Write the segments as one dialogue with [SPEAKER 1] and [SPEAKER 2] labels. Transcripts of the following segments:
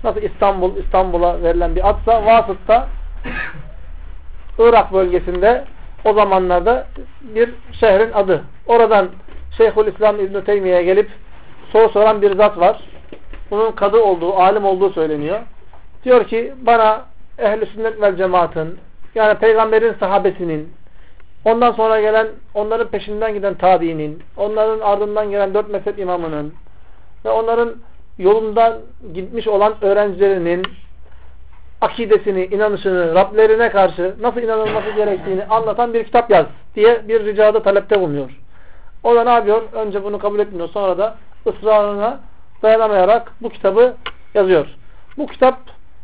[SPEAKER 1] Nasıl İstanbul'a verilen bir adsa, Vasıt'ta Irak bölgesinde o zamanlarda bir şehrin adı. Oradan Şeyhülislam İbn-i Teymiye'ye gelip soru soran bir zat var. Bunun kadı olduğu, alim olduğu söyleniyor. Diyor ki bana ehl-i sünnet vel cemaatın, yani peygamberin sahabesinin, ondan sonra gelen, onların peşinden giden tabiinin, onların ardından gelen 4 mezhep imamının ve onların yolundan gitmiş olan öğrencilerinin akidesini, inanışını, Rablerine karşı nasıl inanılması gerektiğini anlatan bir kitap yaz diye bir ricada talepte bulunuyor. O da ne yapıyor? Önce bunu kabul etmiyor. Sonra da ısrarına dayanamayarak bu kitabı yazıyor. Bu kitap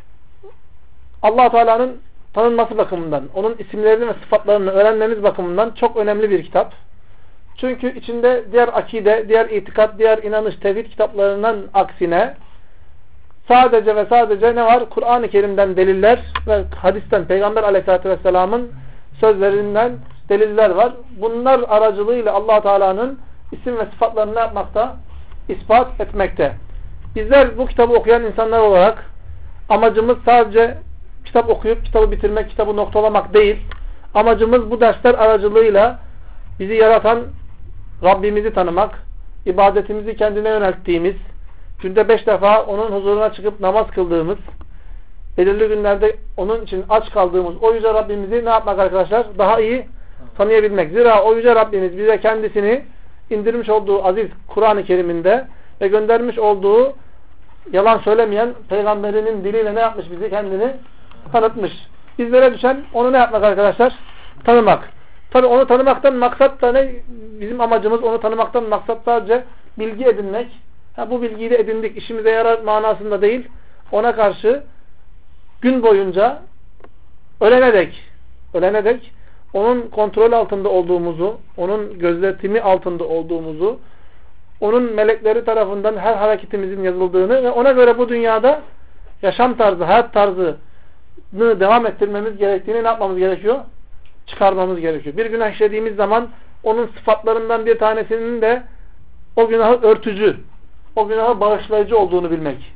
[SPEAKER 1] Allah Teala'nın tanınması bakımından, onun isimlerini ve sıfatlarını öğrenmemiz bakımından çok önemli bir kitap. Çünkü içinde diğer akide, diğer itikat, diğer inanış, tevhid kitaplarından aksine sadece ve sadece ne var? Kur'an-ı Kerim'den deliller ve hadisten, Peygamber Aleyhisselatü Vesselam'ın sözlerinden deliller var. Bunlar aracılığıyla Allah Teala'nın isim ve sıfatlarını ne yapmakta? İspat etmekte. Bizler bu kitabı okuyan insanlar olarak amacımız sadece kitap okuyup kitabı bitirmek, kitabı noktalamak değil. Amacımız bu dersler aracılığıyla bizi yaratan Rabbimizi tanımak, ibadetimizi kendine yönelttiğimiz, günde 5 defa onun huzuruna çıkıp namaz kıldığımız, belirli günlerde onun için aç kaldığımız o yüce Rabbimizi ne yapmak arkadaşlar? Daha iyi tanıyabilmek. Zira o yüce Rabbimiz bize kendisini indirmiş olduğu aziz Kur'an-ı Kerim'inde ve göndermiş olduğu yalan söylemeyen peygamberinin diliyle ne yapmış bizi? Kendini tanıtmış. Bizlere düşen onu ne yapmak arkadaşlar? Tanımak. Tabi onu tanımaktan maksat da ne? Bizim amacımız onu tanımaktan maksat sadece bilgi edinmek. Bu bilgiyi de edindik, işimize yarar manasında değil. Ona karşı gün boyunca ölene dek onun kontrol altında olduğumuzu, onun gözetimi altında olduğumuzu, onun melekleri tarafından her hareketimizin yazıldığını ve ona göre bu dünyada yaşam tarzı, hayat tarzını devam ettirmemiz gerektiğini ne yapmamız gerekiyor? Çıkarmamız gerekiyor. Bir günah işlediğimiz zaman onun sıfatlarından bir tanesinin de o günahı örtücü, o günahı bağışlayıcı olduğunu bilmek.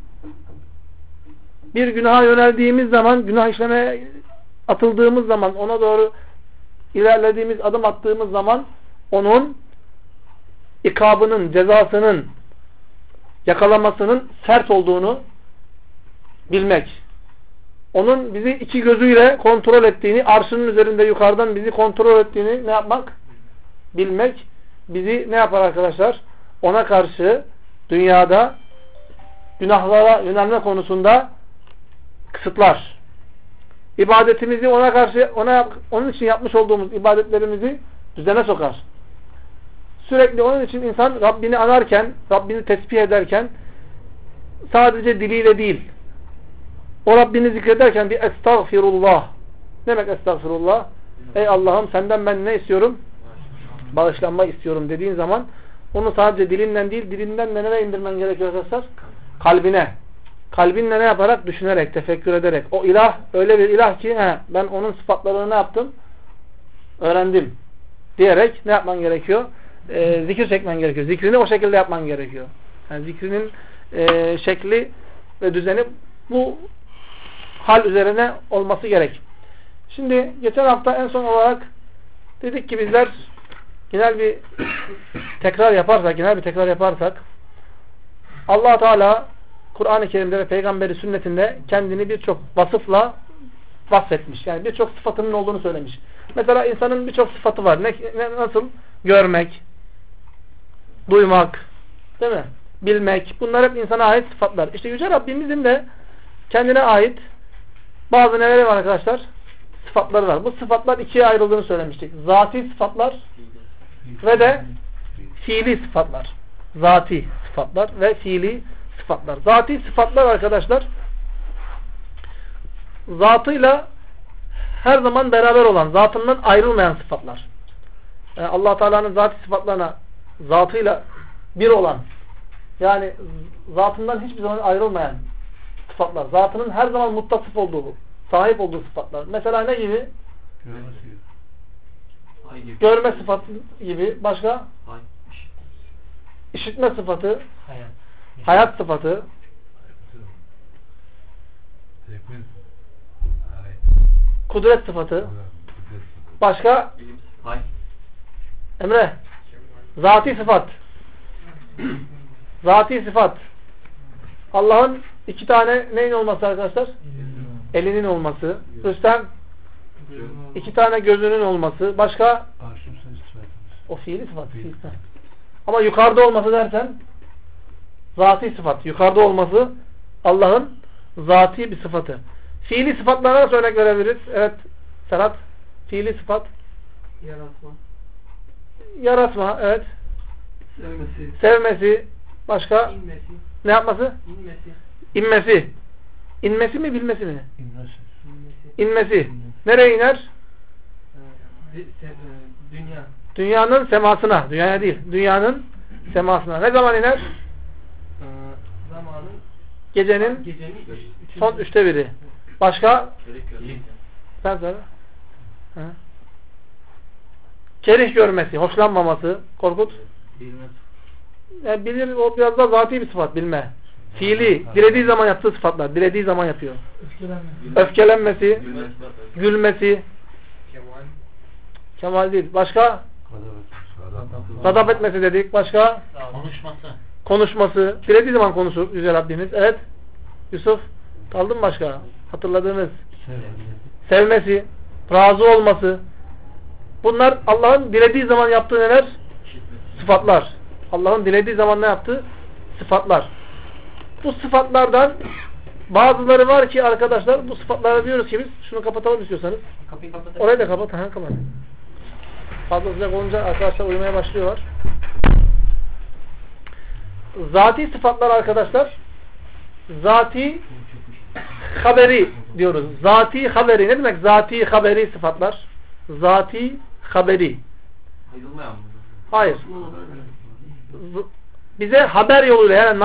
[SPEAKER 1] Bir günaha yöneldiğimiz zaman, günah işlemeye atıldığımız zaman, ona doğru ilerlediğimiz, adım attığımız zaman onun ikabının, cezasının, yakalamasının sert olduğunu bilmek. Onun bizi iki gözüyle kontrol ettiğini, arşının üzerinde yukarıdan bizi kontrol ettiğini ne yapmak? Bilmek. Bizi ne yapar arkadaşlar? Ona karşı dünyada günahlara yönelme konusunda kısıtlar. İbadetimizi ona karşı, onun için yapmış olduğumuz ibadetlerimizi düzene sokar. Sürekli onun için insan Rabbini anarken, Rabbini tesbih ederken sadece diliyle değil, o Rabbini zikrederken bir estağfirullah. Ne demek estağfirullah? Ey Allah'ım senden ben ne istiyorum? Bağışlanma istiyorum dediğin zaman onu sadece dilinden değil, dilinden de nereye indirmen gerekiyor arkadaşlar? Kalbine. Kalbinle ne yaparak? Düşünerek, tefekkür ederek. O ilah öyle bir ilah ki ben onun sıfatlarını ne yaptım? Öğrendim. Diyerek ne yapman gerekiyor? Zikir çekmen gerekiyor. Zikrini o şekilde yapman gerekiyor. Yani zikrinin şekli ve düzeni bu hal üzerine olması gerek. Şimdi geçen hafta en son olarak dedik ki bizler genel bir tekrar yaparsak Allah Teala Kur'an-ı Kerim'de ve Peygamberi sünnetinde kendini birçok vasıfla vasfetmiş. Yani birçok sıfatının olduğunu söylemiş. Mesela insanın birçok sıfatı var. Nasıl? Görmek, duymak, değil mi? Bilmek. Bunlar hep insana ait sıfatlar. İşte Yüce Rabbimizin de kendine ait bazı neleri var arkadaşlar? Sıfatları var. Bu sıfatlar ikiye ayrıldığını söylemiştik. Zati sıfatlar ve de fiili sıfatlar. Zati sıfatlar ve fiili sıfatlar. Zati sıfatlar arkadaşlar zatıyla her zaman beraber olan, zatından ayrılmayan sıfatlar. Yani Allah Teala'nın zati sıfatlarına zatıyla bir olan, yani zatından hiçbir zaman ayrılmayan sıfatlar. Zatının her zaman muttasıf olduğu, sahip olduğu sıfatlar. Mesela ne gibi? Görme sıfatı gibi. Başka? İşitme sıfatı. Hayat sıfatı. Kudret sıfatı. Başka? Emre. Zati sıfat. Zati sıfat. Allah'ın iki tane neyin olması arkadaşlar? Elinin olması. Rüstem. İki tane gözünün olması. Başka? O fiili sıfat. Ama yukarıda olması dersen zati sıfat. Yukarıda olması Allah'ın zati bir sıfatı. Fiili sıfatlara nasıl örnek verebiliriz? Evet Serhat. Fiili sıfat.
[SPEAKER 2] Yaratma.
[SPEAKER 1] Yaratma. Evet.
[SPEAKER 2] Sevmesi.
[SPEAKER 1] Sevmesi. Başka?
[SPEAKER 2] İnmesi.
[SPEAKER 1] Ne yapması?
[SPEAKER 2] İnmesi.
[SPEAKER 1] İnmesi. İnmesi mi bilmesi mi?
[SPEAKER 2] İnmesi.
[SPEAKER 1] İnmesi. Nereye iner?
[SPEAKER 2] Dünya.
[SPEAKER 1] Dünyanın semasına. Dünyaya değil. Dünyanın semasına. Ne zaman iner?
[SPEAKER 2] Zamanın
[SPEAKER 1] Gecenin son 1/3. Başka? Sen söyle. Kerih görmesi, hoşlanmaması. Korkut. Yani bilir, o biraz da zati bir sıfat, bilme. Fiili, dilediği zaman yaptığı sıfatlar. Dilediği zaman yapıyor. Öfkelenmesi, gülmesi. Kemal değil. Başka? Gadap etmesi dedik. Başka? Konuşması. Dilediği zaman konuşur Yüce Rabbimiz. Evet. Yusuf. Kaldı mı başka? Hatırladığınız. Sevmesi. Razı olması. Bunlar Allah'ın dilediği zaman yaptığı neler? Sıfatlar. Allah'ın dilediği zaman ne yaptığı? Sıfatlar. Bu sıfatlardan bazıları var ki arkadaşlar, bu sıfatlara diyoruz ki biz, şunu kapatalım istiyorsanız.
[SPEAKER 2] Kapıyı kapatalım.
[SPEAKER 1] Orayı da kapat. Kapat. Fazla sıcak olunca arkadaşlar uyumaya başlıyorlar. Zati sıfatlar arkadaşlar, zati haberi diyoruz. Zati haberi. Ne demek zati haberi sıfatlar? Zati haberi. Hayır. Bize haber yoluyla, yani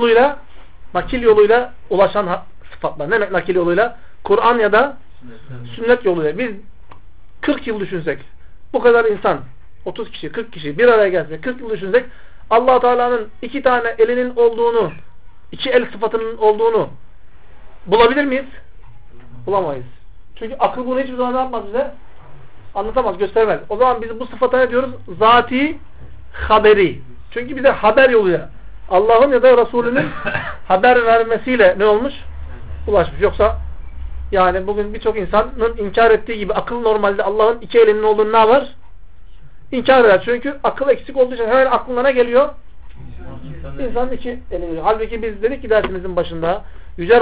[SPEAKER 1] nakil yoluyla ulaşan sıfatlar. Ne demek nakil yoluyla? Kur'an ya da sünnet yoluyla. Biz 40 yıl düşünsek, bu kadar insan, 30 kişi, 40 kişi bir araya gelse, 40 yıl düşünsek, Allah Teala'nın iki tane elinin olduğunu, iki el sıfatının olduğunu bulabilir miyiz? Bulamayız. Çünkü akıl bunu hiçbir zaman ne yapmaz bize? Anlatamaz, göstermez. O zaman biz bu sıfata ne diyoruz? Zati haberi. Çünkü bize haber yoluyla, Allah'ın ya da Resulünün haber vermesiyle ne olmuş? Ulaşmış. Yoksa yani bugün birçok insanın inkar ettiği gibi akıl normalde Allah'ın iki elinin olduğunu ne var? İnkar eder. Çünkü akıl eksik olduğu için hemen aklına ne geliyor? İnsanın iki eli geliyor. Halbuki biz dedik ki dersimizin başında Yüce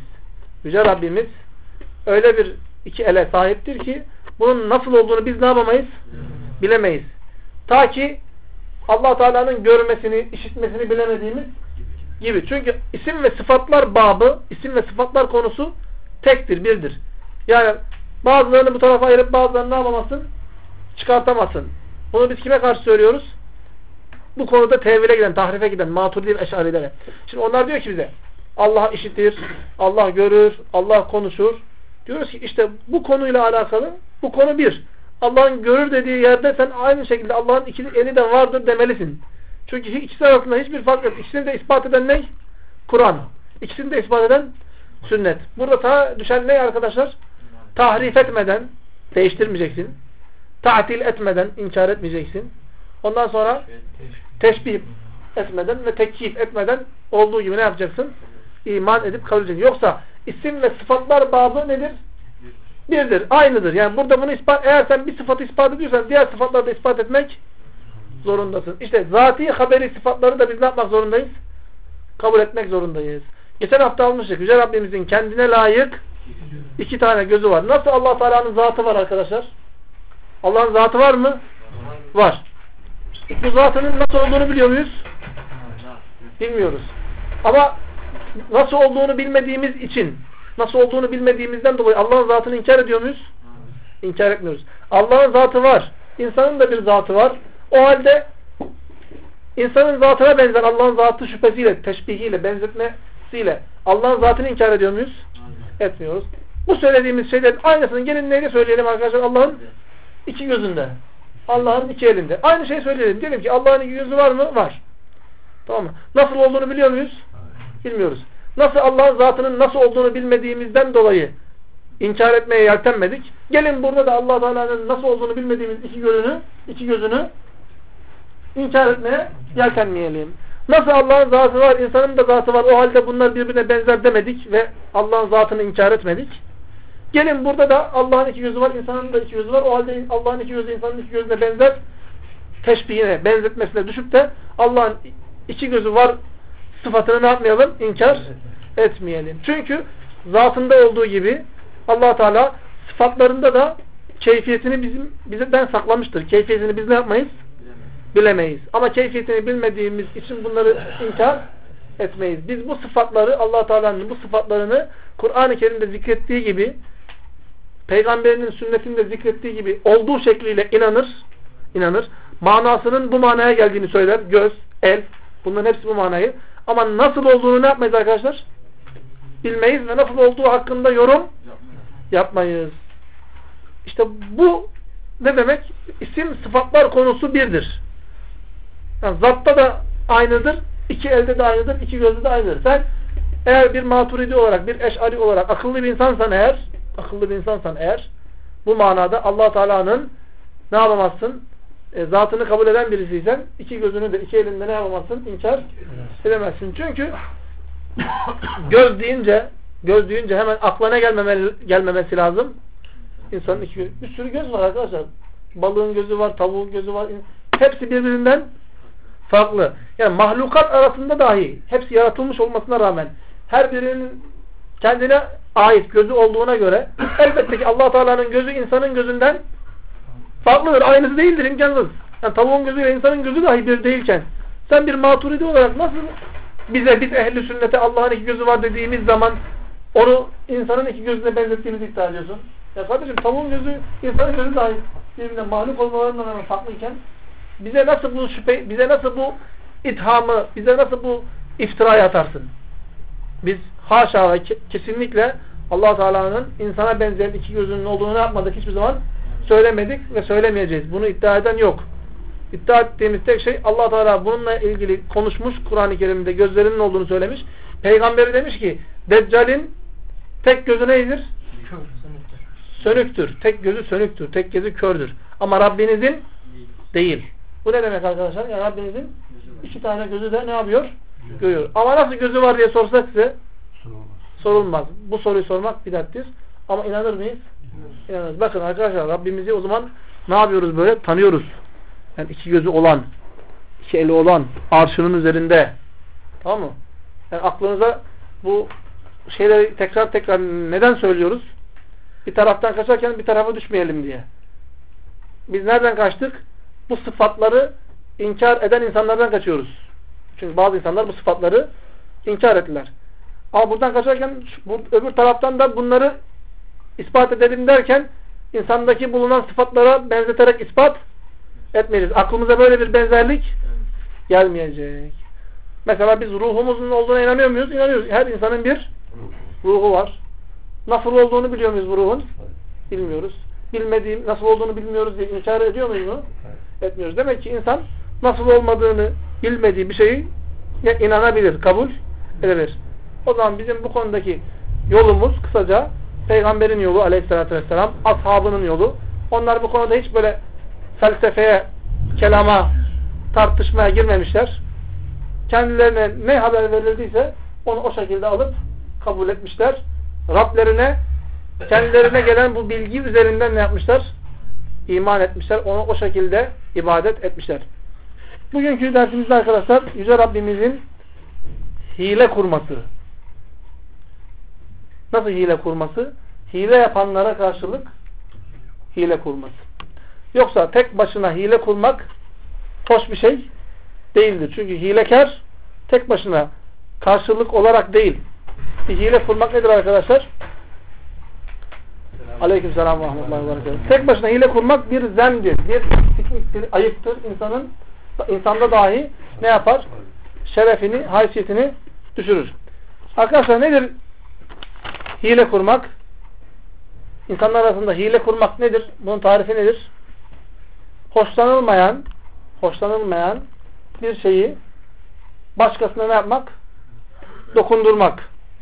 [SPEAKER 1] Rabbimiz öyle bir iki ele sahiptir ki bunun nasıl olduğunu biz ne yapamayız? Bilemeyiz. Ta ki Allah Teala'nın görmesini, işitmesini bilemediğimiz gibi. Çünkü isim ve sıfatlar babı, isim ve sıfatlar konusu tektir, birdir. Yani bazılarını bu tarafa ayırıp bazılarını ne yapamazsın? Çıkartamazsın. Bunu biz kime karşı söylüyoruz? Bu konuda tevhile giden, tahrife giden, Maturidi ve Eş'arilere. Şimdi onlar diyor ki bize Allah işitir, Allah görür, Allah konuşur. Diyoruz ki işte bu konuyla alakalı, bu konu bir. Allah'ın görür dediği yerde sen aynı şekilde Allah'ın iki eli de vardır demelisin. Çünkü ikisi arasında hiçbir fark yok. İkisini de ispat eden ne? Kur'an. İkisini de ispat eden sünnet. Burada ta düşen ne arkadaşlar? Tahrif etmeden değiştirmeyeceksin. Ta'til etmeden inkar etmeyeceksin. Ondan sonra teşbih etmeden ve tekyif etmeden olduğu gibi ne yapacaksın? İman edip kabul edeceksin. Yoksa isim ve sıfatlar babı nedir? Birdir. Aynıdır. Yani burada bunu ispat, eğer sen bir sıfatı ispat ediyorsan diğer sıfatları da ispat etmek zorundasın. İşte zati haberi sıfatları da biz ne yapmak zorundayız? Kabul etmek zorundayız. Geçen hafta almıştık. Yüce Rabbimizin kendine layık iki tane gözü var. Nasıl Allah Teala'nın zatı var arkadaşlar? Allah'ın zatı var mı? Var. Bu zatının nasıl olduğunu biliyor muyuz? Bilmiyoruz. Ama nasıl olduğunu bilmediğimiz için, nasıl olduğunu bilmediğimizden dolayı Allah'ın zatını inkar ediyor muyuz? İnkar etmiyoruz. Allah'ın zatı var. İnsanın da bir zatı var. O halde insanın zatına benzer Allah'ın zatı şüphesiyle, teşbihiyle, benzetmesiyle Allah'ın zatını inkar ediyor muyuz? Etmiyoruz. Bu söylediğimiz şeylerin aynısını gelin neyle söyleyelim arkadaşlar? Allah'ın iki gözünde. Allah'ın iki elinde. Aynı şeyi söyleyelim. Diyelim ki Allah'ın iki gözü var mı? Var. Tamam mı? Nasıl olduğunu biliyor muyuz? Bilmiyoruz. Nasıl Allah'ın zatının nasıl olduğunu bilmediğimizden dolayı inkar etmeye yeltenmedik. Gelin burada da Allah Teala'nın nasıl olduğunu bilmediğimiz iki gözünü inkar etmeye yeltenmeyelim. Nasıl Allah'ın zatı var, insanın da zatı var. O halde bunlar birbirine benzer demedik ve Allah'ın zatını inkar etmedik. Gelin burada da Allah'ın iki gözü var, insanın da iki gözü var. O halde Allah'ın iki gözü insanın iki gözüne benzer teşbihine, benzetmesine düşüp de Allah'ın iki gözü var sıfatını ne yapmayalım? İnkar etmeyelim. Çünkü zatında olduğu gibi Allah Teala sıfatlarında da keyfiyetini bizden saklamıştır. Keyfiyetini biz ne yapmayız? Bilemeyiz. Ama keyfiyetini bilmediğimiz için bunları inkar etmeyiz. Biz bu sıfatları, Allah Teala'nın bu sıfatlarını Kur'an-ı Kerim'de zikrettiği gibi, Peygamberinin sünnetinde zikrettiği gibi olduğu şekliyle inanır. Manasının bu manaya geldiğini söyler. Göz, el, bunların hepsi bu manayı. Ama nasıl olduğunu ne yapmayız arkadaşlar? Bilmeyiz ve nasıl olduğu hakkında yorum yapmayız. İşte bu ne demek? İsim sıfatlar konusu birdir. Yani zatta da aynıdır, iki elde de aynıdır, iki gözde de aynıdır. Sen eğer bir maturidi olarak, bir eş'ari olarak akıllı bir insansan eğer bu manada Allah Teala'nın ne yapamazsın? Zatını kabul eden birisiysen iki gözünü de iki elinde ne yapamazsın? İnkar edemezsin. Çünkü göz deyince hemen aklına gelmemesi lazım. İnsanın iki gözü. Bir sürü göz var arkadaşlar. Balığın gözü var, tavuğun gözü var. Hepsi birbirinden farklı. Yani mahlukat arasında dahi hepsi yaratılmış olmasına rağmen her birinin kendine ait gözü olduğuna göre elbette ki Allah Teala'nın gözü insanın gözünden farklıdır. Aynısı değildir, imkansız. Yani tavuğun gözüyle insanın gözü dahi bir değilken sen bir maturidi olarak nasıl biz ehli sünnete Allah'ın iki gözü var dediğimiz zaman onu insanın iki gözüne benzettiğimizi iddia ediyorsun? Ya kardeşim tavuğun gözü insanın gözü dahi birbirinden mahluk olmalarından hemen farklıyken bize nasıl bu şüphe, bize nasıl bu ithamı, bize nasıl bu iftirayı atarsın? Biz haşa ve kesinlikle Allah Teala'nın insana benzeyen iki gözünün olduğunu yapmadık, hiçbir zaman söylemedik ve söylemeyeceğiz. Bunu iddia eden yok. İddia ettiğimiz tek şey Allah Teala bununla ilgili konuşmuş, Kur'an-ı Kerim'de gözlerinin olduğunu söylemiş. Peygamberi demiş ki Deccal'in tek gözü neydir? Sönüktür. Tek gözü sönüktür. Tek gözü kördür. Ama Rabbinizin değil. Bu ne demek arkadaşlar? Yani Rabbinizin iki tane gözü de ne yapıyor? Görüyor. Ama nasıl gözü var diye sorsak size sorulmaz. Bu soruyu sormak bidattir. Ama inanır mıyız? İnanırız. Bakın arkadaşlar Rabbimizi o zaman ne yapıyoruz böyle? Tanıyoruz. Yani iki gözü olan, iki eli olan, arşının üzerinde. Tamam mı? Yani aklınıza bu şeyleri tekrar neden söylüyoruz? Bir taraftan kaçarken bir tarafa düşmeyelim diye. Biz nereden kaçtık? Bu sıfatları inkar eden insanlardan kaçıyoruz. Çünkü bazı insanlar bu sıfatları inkar ettiler. Ama buradan kaçarken öbür taraftan da bunları ispat edelim derken insandaki bulunan sıfatlara benzeterek ispat etmeyeceğiz. Aklımıza böyle bir benzerlik gelmeyecek. Mesela biz ruhumuzun olduğuna inanıyor muyuz? İnanıyoruz. Her insanın bir ruhu var. Nasıl olduğunu biliyor muyuz bu ruhun? Bilmiyoruz. Nasıl olduğunu bilmiyoruz diye inkar ediyor muyuz bunu? Etmiyoruz. Demek ki insan nasıl olmadığını bilmediği bir şeyi inanabilir, kabul edebilir. O zaman bizim bu konudaki yolumuz kısaca Peygamberin yolu aleyhissalatü vesselam, ashabının yolu. Onlar bu konuda hiç böyle felsefeye, kelama, tartışmaya girmemişler. Kendilerine ne haber verildiyse onu o şekilde alıp kabul etmişler. Rablerine, kendilerine gelen bu bilgi üzerinden ne yapmışlar? İman etmişler. Onu o şekilde ibadet etmişler. Bugünkü dersimizde arkadaşlar Yüce Rabbimizin hile kurması. Nasıl hile kurması? Hile yapanlara karşılık hile kurması. Yoksa tek başına hile kurmak hoş bir şey değildir. Çünkü hilekar tek başına karşılık olarak değil. Bir hile kurmak nedir arkadaşlar? Aleykümselam ve rahmetullahi ve berekatuhu. Tek başına hile kurmak bir zemdir, bir pisliktir, ayıptır. İnsanda dahi ne yapar? Şerefini, haysiyetini düşürür. Arkadaşlar nedir hile kurmak? İnsanlar arasında hile kurmak nedir? Bunun tarifi nedir? Hoşlanılmayan bir şeyi başkasına ne yapmak? Dokundurmak.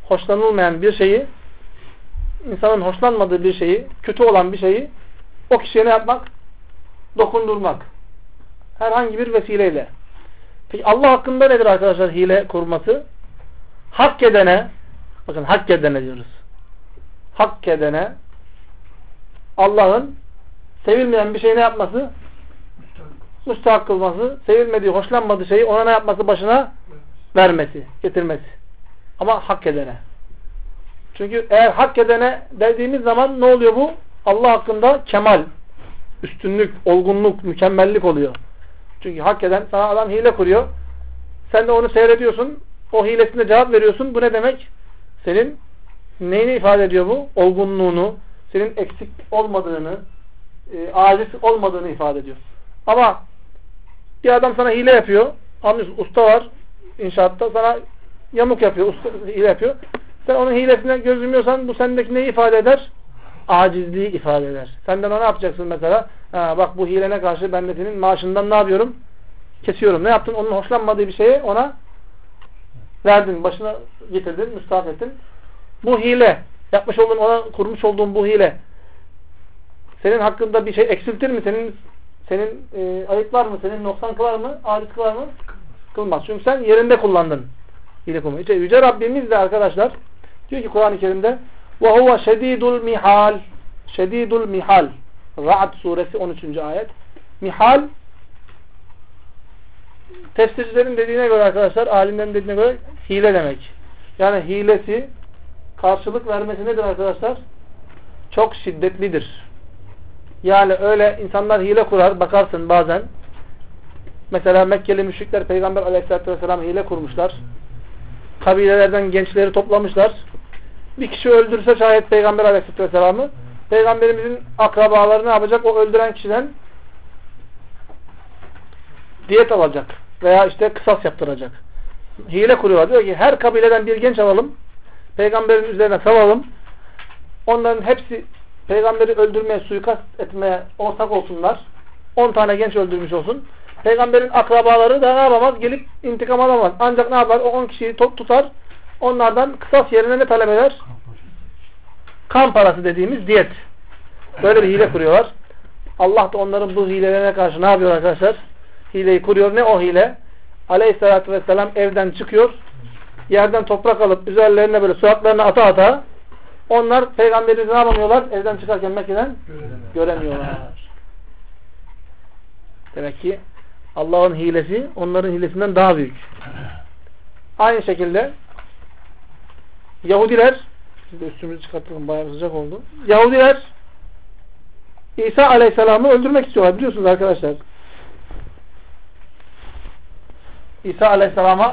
[SPEAKER 1] hoşlanılmayan bir şeyi, insanın hoşlanmadığı bir şeyi, kötü olan bir şeyi o kişiye ne yapmak? Dokundurmak. Herhangi bir vesileyle. Peki Allah hakkında nedir arkadaşlar hile kurması? Hak edene, bakın hak edene diyoruz. Hak edene Allah'ın sevilmeyen bir şey ne yapması? Müstahak kılması, sevilmediği, hoşlanmadığı şeyi ona ne yapması? Başına vermesi, getirmesi. Ama hak edene. Çünkü eğer hak edene dediğimiz zaman ne oluyor bu? Allah hakkında kemal, üstünlük, olgunluk, mükemmellik oluyor. Çünkü hak eden, sana adam hile kuruyor. Sen de onu seyrediyorsun. O hilesine cevap veriyorsun. Bu ne demek? Senin neyini ifade ediyor bu? Olgunluğunu, senin eksik olmadığını, aciz olmadığını ifade ediyor. Ama bir adam sana hile yapıyor. Anlıyorsun, usta var inşaatta, sana yamuk yapıyor, usta hile yapıyor. Sen onun hilesine göz yumuyorsan bu sendeki neyi ifade eder? Acizliği ifade eder. Sen de ona ne yapacaksın mesela? Ha, bak bu hilene karşı ben de senin maaşından ne yapıyorum? Kesiyorum. Ne yaptın? Onun hoşlanmadığı bir şeyi ona verdin. Başına getirdin, müstahak ettin. Bu hile, yapmış olduğun, ona kurmuş olduğun bu hile senin hakkında bir şey eksiltir mi? Senin ayıplar mı? Senin noksan kılar mı? Aciz kılar mı? Kılmaz. Çünkü sen yerinde kullandın. Hile kullanmayı. İşte Yüce Rabbimiz de arkadaşlar diyor ki Kur'an-ı Kerim'de وَهُوَ شَد۪يدُ الْمِحَالِ Şedidul mihal. Ra'd suresi 13. ayet. Mihal tefsircilerin dediğine göre arkadaşlar, alimlerin dediğine göre hile demek. Yani hilesi, karşılık vermesi nedir arkadaşlar? Çok şiddetlidir. Yani öyle insanlar hile kurar, bakarsın bazen. Mesela Mekkeli müşrikler Peygamber Aleyhisselatü Vesselam hile kurmuşlar. Kabilelerden gençleri toplamışlar. Bir kişi öldürse şayet Peygamber Aleyhisselatü Vesselam'ı, Peygamberimizin akrabaları ne yapacak? O öldüren kişiden diyet alacak. Veya işte kısas yaptıracak. Hile kuruyorlar. Diyor ki her kabileden bir genç alalım. Peygamberin üzerine salalım. Onların hepsi Peygamberi öldürmeye, suikast etmeye ortak olsunlar. 10 tane genç öldürmüş olsun. Peygamberin akrabaları da ne yapamaz? Gelip intikam alamaz. Ancak ne yapar? O 10 kişiyi tutar. Onlardan kısas yerine ne talep eder? Kan parası dediğimiz diyet. Böyle bir hile kuruyorlar. Allah da onların bu hilelerine karşı ne yapıyor arkadaşlar? Hileyi kuruyor. Ne o hile? Aleyhissalatü vesselam evden çıkıyor. Yerden toprak alıp üzerlerine böyle suratlarına ata ata onlar Peygamberimizi ne yapamıyorlar? Evden çıkarken Mekke'den göremiyorlar. Demek ki Allah'ın hilesi onların hilesinden daha büyük. Aynı şekilde Yahudiler, şimdi üstümüzü çıkartalım, bayağı sıcak oldu. Yahudiler İsa Aleyhisselam'ı öldürmek istiyorlar, biliyorsunuz arkadaşlar. İsa Aleyhisselam'a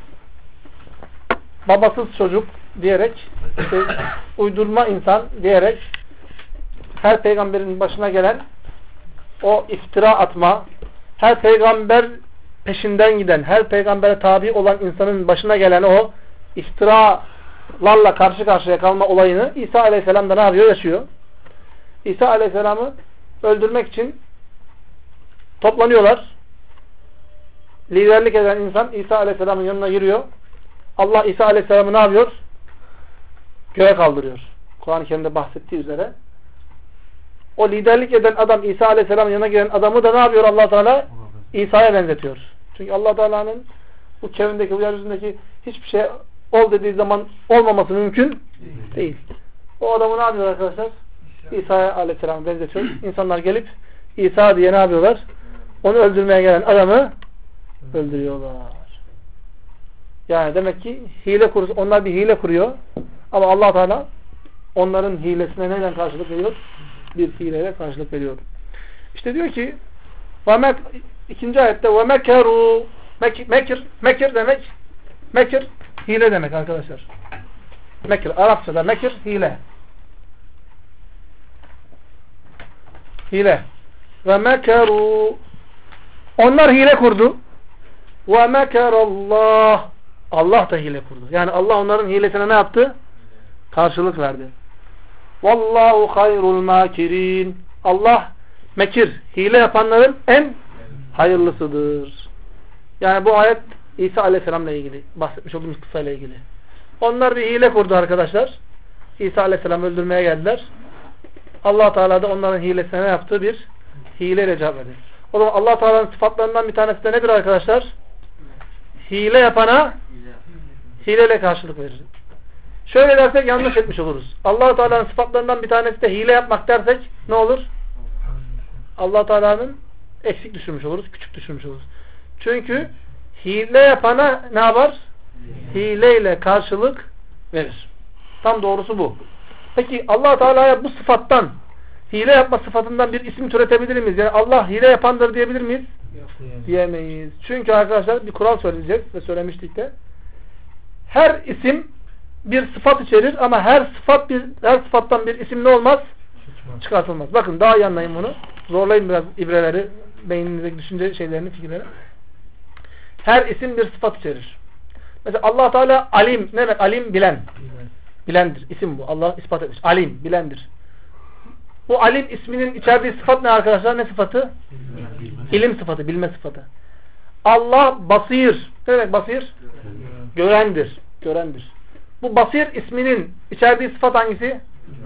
[SPEAKER 1] babasız çocuk diyerek, işte, uydurma insan diyerek her peygamberin başına gelen o iftira atma, her peygamber peşinden giden, her peygambere tabi olan insanın başına gelen o iftiralarla karşı karşıya kalma olayını İsa Aleyhisselam da ne yapıyor? Yaşıyor. İsa Aleyhisselam'ı öldürmek için toplanıyorlar. Liderlik eden insan İsa Aleyhisselam'ın yanına giriyor. Allah İsa Aleyhisselam'ı ne yapıyor? Göğe kaldırıyor. Kur'an-ı Kerim'de bahsettiği üzere. O liderlik eden adam, İsa Aleyhisselam'ın yanına gelen adamı da ne yapıyor Allah Teala? İsa'ya benzetiyor. Çünkü Allah Teala'nın bu kevindeki, bu yeryüzündeki hiçbir şey ol dediği zaman olmaması mümkün değil. O adamı ne yapıyor arkadaşlar? İsa'ya Aleyhisselam'ı benzetiyor. İnsanlar gelip İsa diye ne yapıyorlar? Onu öldürmeye gelen adamı öldürüyorlar. Yani demek ki onlar bir hile kuruyor. Ama Allah Teala onların hilesine neyle karşılık veriyor? Bir hileyle karşılık veriyor. İşte diyor ki ikinci ayette وَمَكَرُوا Mekir demek, mekir hile demek arkadaşlar. Mekir, Arapçada mekir hile. Hile. وَمَكَرُوا Onlar hile kurdu. وَمَكَرَ اللّٰهِ Allah da hile kurdu. Yani Allah onların hilesine ne yaptı? Karşılık verdi. وَاللّٰهُ خَيْرُ الْمَاكِرِينَ Allah mekir, hile yapanların en hayırlısıdır. Yani bu ayet İsa Aleyhisselam'la ilgili. Bahsetmiş olduğumuz kıssayla ilgili. Onlar bir hile kurdu arkadaşlar. İsa Aleyhisselam'ı öldürmeye geldiler. Allah Teala da onların hilesine ne yaptı? Bir hileyle cevap verdi. O zaman Allah Teala'nın sıfatlarından bir tanesi de nedir arkadaşlar? Hile yapana hileyle karşılık verir. Şöyle dersek yanlış etmiş oluruz. Allah Teala'nın sıfatlarından bir tanesi de hile yapmak dersek ne olur? Allah Teala'nın eksik düşürmüş oluruz, küçük düşürmüş oluruz. Çünkü hile yapana ne yapar? Hileyle karşılık verir. Tam doğrusu bu. Peki Allah Teala'ya bu sıfattan, hile yapma sıfatından bir isim türetebilir miyiz? Yani Allah hile yapandır diyebilir miyiz? Diyemeyiz. Çünkü arkadaşlar bir kural söyleyeceğiz ve söylemiştik de. Her isim bir sıfat içerir ama her sıfattan bir isim ne olmaz? Çıkartılmaz. Bakın daha iyi anlayın bunu. Zorlayın biraz ibreleri, beyninizdeki düşünce şeylerini, fikirleri. Her isim bir sıfat içerir. Mesela Allah Teala alim. Ne demek? Alim bilen. Bilendir. İsim bu. Allah ispat etmiş. Alim. Bilendir. Bu alim isminin içerdiği sıfat ne arkadaşlar? Ne sıfatı? İlim sıfatı. Bilme sıfatı. Allah basir. Ne demek basir? Görendir. Görendir. Bu basir isminin içerdiği sıfat hangisi?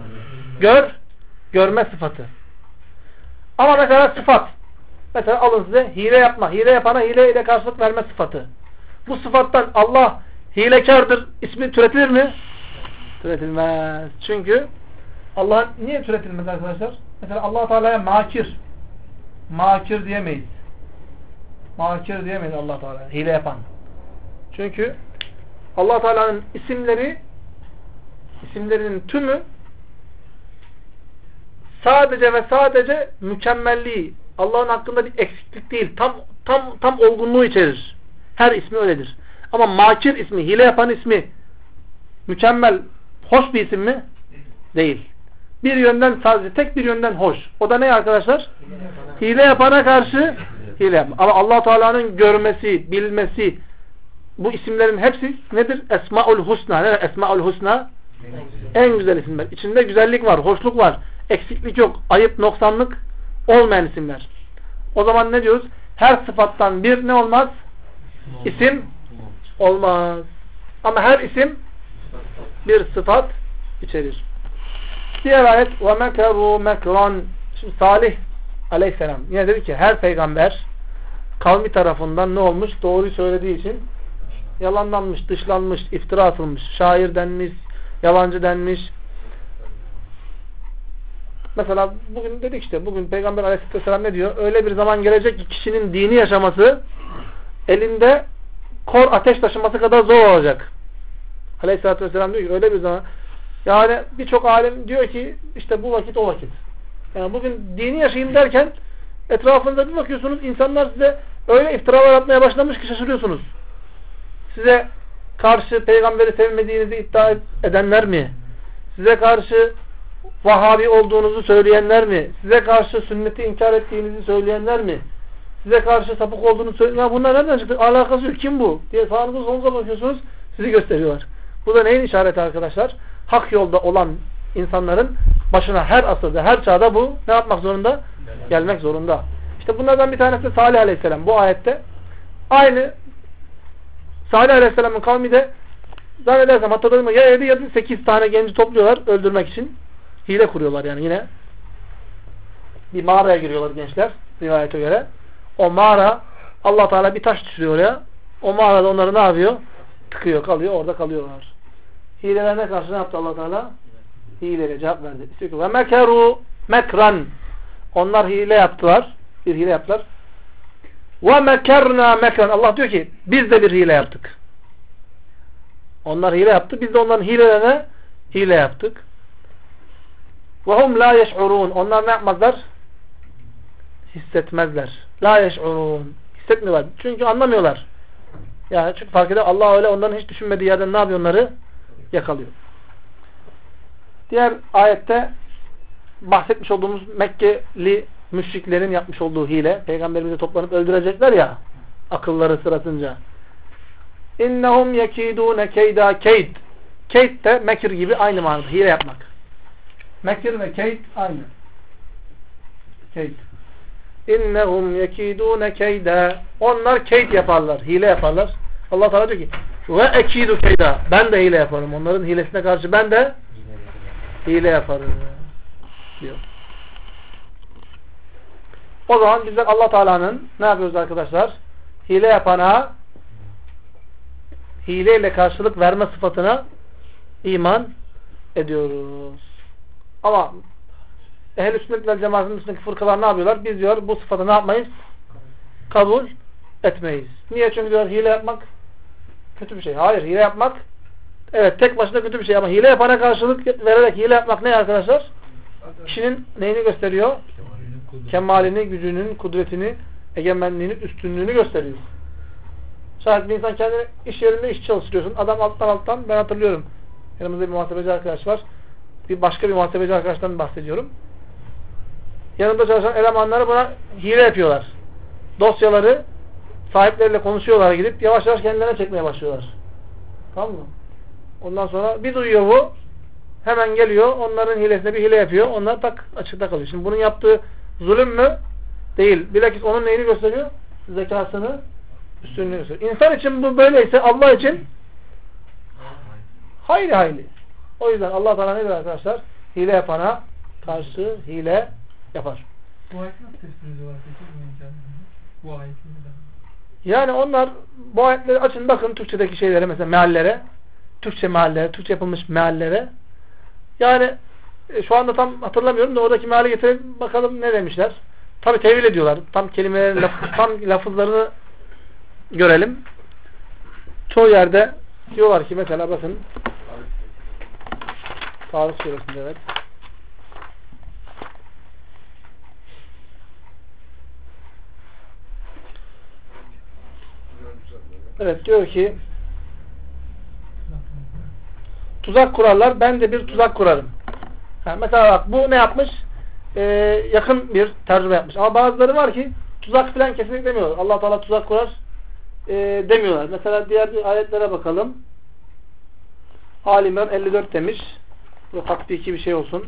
[SPEAKER 1] Görme sıfatı. Ama mesela sıfat. Mesela alın size hile yapma. Hile yapana hile ile karşılık verme sıfatı. Bu sıfattan Allah hilekardır ismi türetilir mi? Türetilmez. Çünkü Allah niye türetilmez arkadaşlar? Mesela Allah Teala'ya makir. Makir diyemeyiz. Makir diyemeyiz Allah Teala'ya. Hile yapan. Çünkü Allah Teala'nın isimlerinin tümü sadece ve sadece mükemmelliği, Allah'ın hakkında bir eksiklik değil, tam olgunluğu içerir. Her ismi öyledir. Ama makir ismi, hile yapan ismi mükemmel, hoş bir isim mi? Değil. Bir yönden sadece, tek bir yönden hoş. O da ne arkadaşlar? Hile yapana karşı hile yapma. Ama Allah Teala'nın görmesi, bilmesi, bu isimlerin hepsi nedir? Esmaül Husna. Ne? Esmaül Husna en güzel isimler. İçinde güzellik var, hoşluk var, eksiklik yok, ayıp, noksanlık olmayan isimler. O zaman ne diyoruz? Her sıfattan bir ne olmaz? İsim olmaz. Ama her isim bir sıfat içerir. Diğer ayet وَمَكَرُوا مَكْرًا. Şimdi Salih Aleyhisselam yine dedi ki her peygamber kavmi tarafından ne olmuş? Doğruyu söylediği için yalanlanmış, dışlanmış, iftira atılmış, şair denmiş, yalancı denmiş. Mesela bugün dedik işte, bugün Peygamber Aleyhisselam ne diyor? Öyle bir zaman gelecek ki kişinin dini yaşaması elinde kor ateş taşıması kadar zor olacak. Aleyhisselatü Vesselam diyor ki öyle bir zaman, yani birçok alim diyor ki işte bu vakit o vakit. Yani bugün dini yaşayayım derken etrafınıza bir bakıyorsunuz, insanlar size öyle iftiralar atmaya başlamış ki şaşırıyorsunuz. Size karşı peygamberi sevmediğinizi iddia edenler mi? Size karşı Vahabi olduğunuzu söyleyenler mi? Size karşı sünneti inkar ettiğinizi söyleyenler mi? Size karşı sapık olduğunu söyleyenler mi? Bunlar nereden çıktı? Alakası yok. Kim bu? Diye sağınıza solunuza bakıyorsunuz. Sizi gösteriyorlar. Bu da neyin işareti arkadaşlar? Hak yolda olan insanların başına her asırda, her çağda bu ne yapmak zorunda? Gelmek zorunda. İşte bunlardan bir tanesi de Salih Aleyhisselam. Bu ayette aynı Salih Aleyhisselam'ın kavmi de zannedersem hatırladım ya 7 ya da 8 tane genci topluyorlar öldürmek için. Hile kuruyorlar yani yine. Bir mağaraya giriyorlar gençler rivayete göre. O mağara Allah Teala bir taş düşürüyor oraya. O mağarada onları ne yapıyor? Tıkıyor, kalıyor, orada kalıyorlar. Hilelerine karşı ne yaptı Allah Teala? Hileyle cevap verdi. İstiyor ki ve mekeru mekran. Onlar hile yaptılar. Bir hile yaptılar. Ve mekerna mekran. Allah diyor ki biz de bir hile yaptık. Onlar hile yaptı. Biz de onların hilelerine hile yaptık. Ve hum la yeş'urun. Onlar ne yapmazlar? Hissetmezler. La yeş'urun. Hissetmiyorlar. Çünkü anlamıyorlar. Yani çünkü fark eder Allah öyle onların hiç düşünmediği yerden ne yapıyor onları? Yakalıyor. Diğer ayette bahsetmiş olduğumuz Mekkeli müşriklerin yapmış olduğu hile. Peygamberimizi toplanıp öldürecekler ya akılları sırasınca. İnnehum yekidûne keyda keyd. Keyd de mekir gibi aynı manada. Hile yapmak. Mekir ve keyd aynı. Keyd. İnnehum yekidûne keyda. Onlar keyd yaparlar. Hile yaparlar. Allah Teala diyor ki Ve ekidu keyda. Ben de hile yaparım. Onların hilesine karşı ben de hile yaparım diyor. O zaman bizler Allah Teala'nın ne yapıyoruz arkadaşlar? Hile yapana hileyle karşılık verme sıfatına iman ediyoruz. Ama ehl-i sünnet vel cemaatinin üstündeki fırkalar ne yapıyorlar? Biz diyor bu sıfatı ne yapmayız? Kabul etmeyiz. Niye? Çünkü diyor hile yapmak kötü bir şey. Hayır, hile yapmak evet tek başına kötü bir şey ama hile yapana karşılık vererek hile yapmak ne arkadaşlar? Kişinin neyini gösteriyor? Kemalini, gücünün, kudretini, egemenliğini, üstünlüğünü gösteriyor. Şayet bir insan kendini iş yerinde iş çalıştırıyorsun. Adam alttan ben hatırlıyorum. Yanımızda bir muhasebeci arkadaş var. Başka bir muhasebeci arkadaştan bahsediyorum. Yanında çalışan elemanları buna hile yapıyorlar. Dosyaları sahipleriyle konuşuyorlar gidip yavaş yavaş kendilerine çekmeye başlıyorlar. Tamam mı? Ondan sonra bir duyuyor bu. Hemen geliyor. Onların hilesine bir hile yapıyor. Onlar tak açıkta kalıyor. Şimdi bunun yaptığı zulüm mü? Değil. Bilakis onun neyini gösteriyor? Zekasını, üstünlüğünü gösteriyor. İnsan için bu böyleyse Allah için hayli. O yüzden Allah Teala nedir arkadaşlar? Hile yapana karşı hile yapar.
[SPEAKER 2] Bu ayet nasıl tefsir ediyorlar peki? Bu ayet neden?
[SPEAKER 1] Yani onlar bu ayetleri açın bakın Türkçedeki şeylere mesela meallere, Türkçe meallere, Türkçe yapılmış meallere. Yani şu anda tam hatırlamıyorum da oradaki meali getirelim bakalım ne demişler. Tabi tevil ediyorlar. Tam kelimelerin tam lafızlarını görelim. Çoğu yerde diyorlar ki mesela bakın Tarık suresinde evet. Evet diyor ki tuzak kurarlar. Ben de bir tuzak kurarım. Mesela bak bu ne yapmış? Yakın bir tercüme yapmış. Ama bazıları var ki tuzak filan kesinlikle demiyor. Allah Teala tuzak kurar demiyorlar. Mesela diğer ayetlere bakalım. Ali İmran 54 demiş. Bu tatbiki bir şey olsun.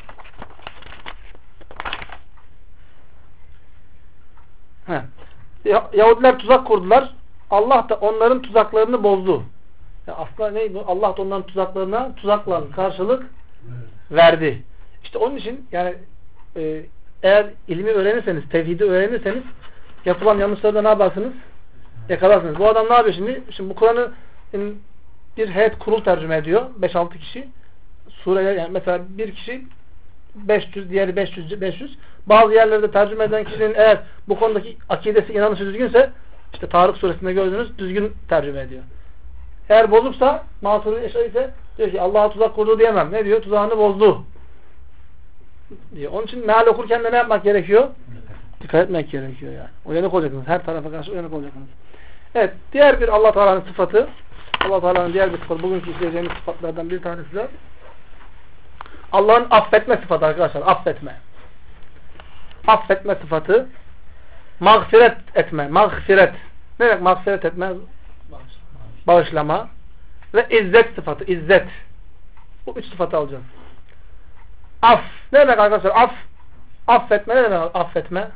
[SPEAKER 1] Yahudiler tuzak kurdular. Allah da onların tuzaklarını bozdu. Yani aslında ne bu? Allah da onların tuzaklarına tuzakla karşılık verdi. İşte onun için yani eğer ilmi öğrenirseniz, tevhidi öğrenirseniz yapılan yanlışları da ne yaparsınız? Yakalarsınız. Bu adam ne yapıyor şimdi? Şimdi bu Kur'an'ı bir heyet kurul tercüme ediyor. 5-6 kişi. Sureler yani mesela bir kişi 500, diğeri 500. Bazı yerlerde tercüme eden kişinin eğer bu konudaki akidesi, inanışı düzgünse işte Tarık suresinde gördüğünüz düzgün tercüme ediyor. Eğer bozuksa, Maturidi Eşari ise diyor ki Allah'a tuzak kurdu diyemem. Ne diyor? Tuzağını bozdu diyor. Onun için meal okurken de ne yapmak gerekiyor? Dikkat etmek gerekiyor yani. Uyanık olacaksınız. Her tarafa karşı uyanık olacaksınız. Evet. Diğer bir Allah Teala'nın sıfatı. Allah Teala'nın diğer bir sıfatı. Bugünkü işleyeceğimiz sıfatlardan bir tanesi de Allah'ın affetme sıfatı arkadaşlar. Affetme. Affetme sıfatı. Mağfiret etme. Mağfiret. Ne demek mağfiret etme? Bağışlama. Ve izzet sıfatı. İzzet. Bu üç sıfatı alacağız. Af. Ne demek arkadaşlar? Af. Affetme. Ne demek affetme?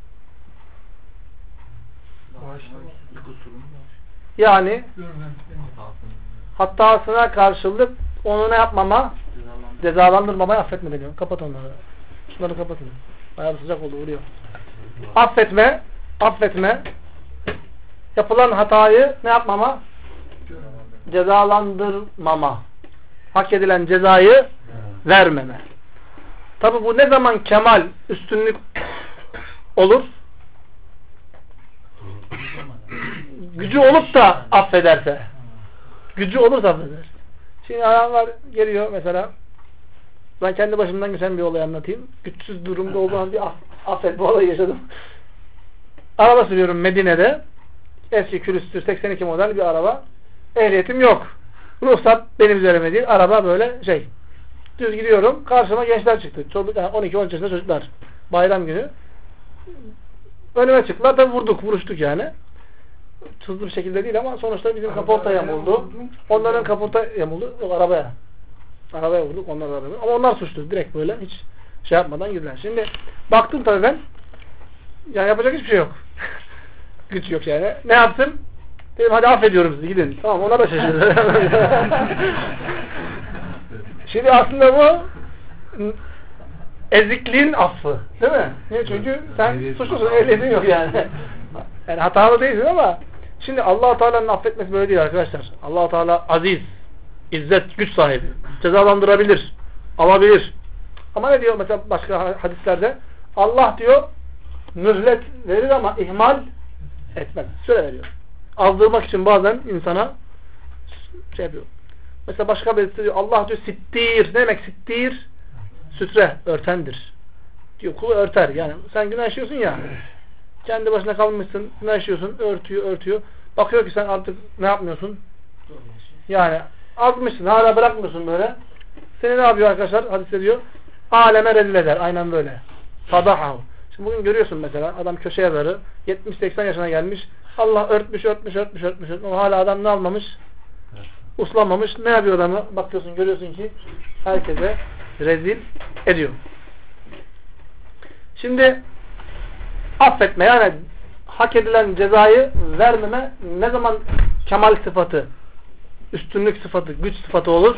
[SPEAKER 1] Yani hatasına karşılık onu ne yapmama? Cezalandırmamayı affetme deniyor. Kapat onları. Şunları kapatın. Bayağı sıcak oldu. Vuruyor. Affetme. Affetme. Yapılan hatayı ne yapmama? Cezalandırmama. Hak edilen cezayı vermeme. Tabi bu ne zaman kemal, üstünlük olur? Gücü olup da affederse. Gücü olursa affeder. Şimdi adamlar geliyor mesela. Ben kendi başımdan geçen bir olay anlatayım. Güçsüz durumda olduğum bir affet bu olayı yaşadım. Araba sürüyorum Medine'de. Eski külüstür 82 model bir araba. Ehliyetim yok. Ruhsat benim üzerime değil. Araba böyle şey. Düz gidiyorum. Karşıma gençler çıktı. 12-13 yaşında çocuklar. Bayram günü. Önüme çıktılar. Tabi vuruştuk yani. Hızlı bir şekilde değil ama sonuçta bizim kaporta yamuldu. Onların kaporta yamuldu. Yok arabaya. Arabaya vurduk. Onlar arabaya. Ama onlar suçlu. Direkt böyle hiç şey yapmadan girdiler. Şimdi baktım tabii ben. Yani yapacak hiçbir şey yok. Güç yok yani. Ne yaptım? Dedim hadi affediyorum sizi gidin. Tamam ona da şaşırdı. Şimdi aslında bu ezikliğin affı. Değil mi? Niye? Çünkü sen suçlusun. Ehliyetin yok yani. Yani hatalı değilsin ama şimdi Allah-u Teala'nın affetmesi böyle değil arkadaşlar. Allah-u Teala aziz, izzet, güç sahibi. Cezalandırabilir, alabilir. Ama ne diyor mesela başka hadislerde? Allah diyor mühlet verir ama ihmal etmez. Süre veriyor. Azdırmak için bazen insana şey yapıyor. Mesela başka bir diyor Allah diyor sittir. Ne demek sittir? Sütre, örtendir. Diyor kulu örter. Yani sen günah işliyorsun ya. Kendi başına kalmışsın, günah işliyorsun, örtüyor. Bakıyor ki sen artık ne yapmıyorsun? Yani azmışsın, hala bırakmıyorsun böyle. Seni ne yapıyor arkadaşlar? Hadis diyor. Aleme rezil eder. Aynen böyle. Fadahahu. Şimdi bugün görüyorsun mesela adam köşe yazarı 70-80 yaşına gelmiş. Allah örtmüş. Ama hala adam ne almamış? Uslanmamış. Ne yapıyor adamı? Bakıyorsun görüyorsun ki herkese rezil ediyor. Şimdi affetme yani hak edilen cezayı vermeme ne zaman kemal sıfatı, üstünlük sıfatı, güç sıfatı olur?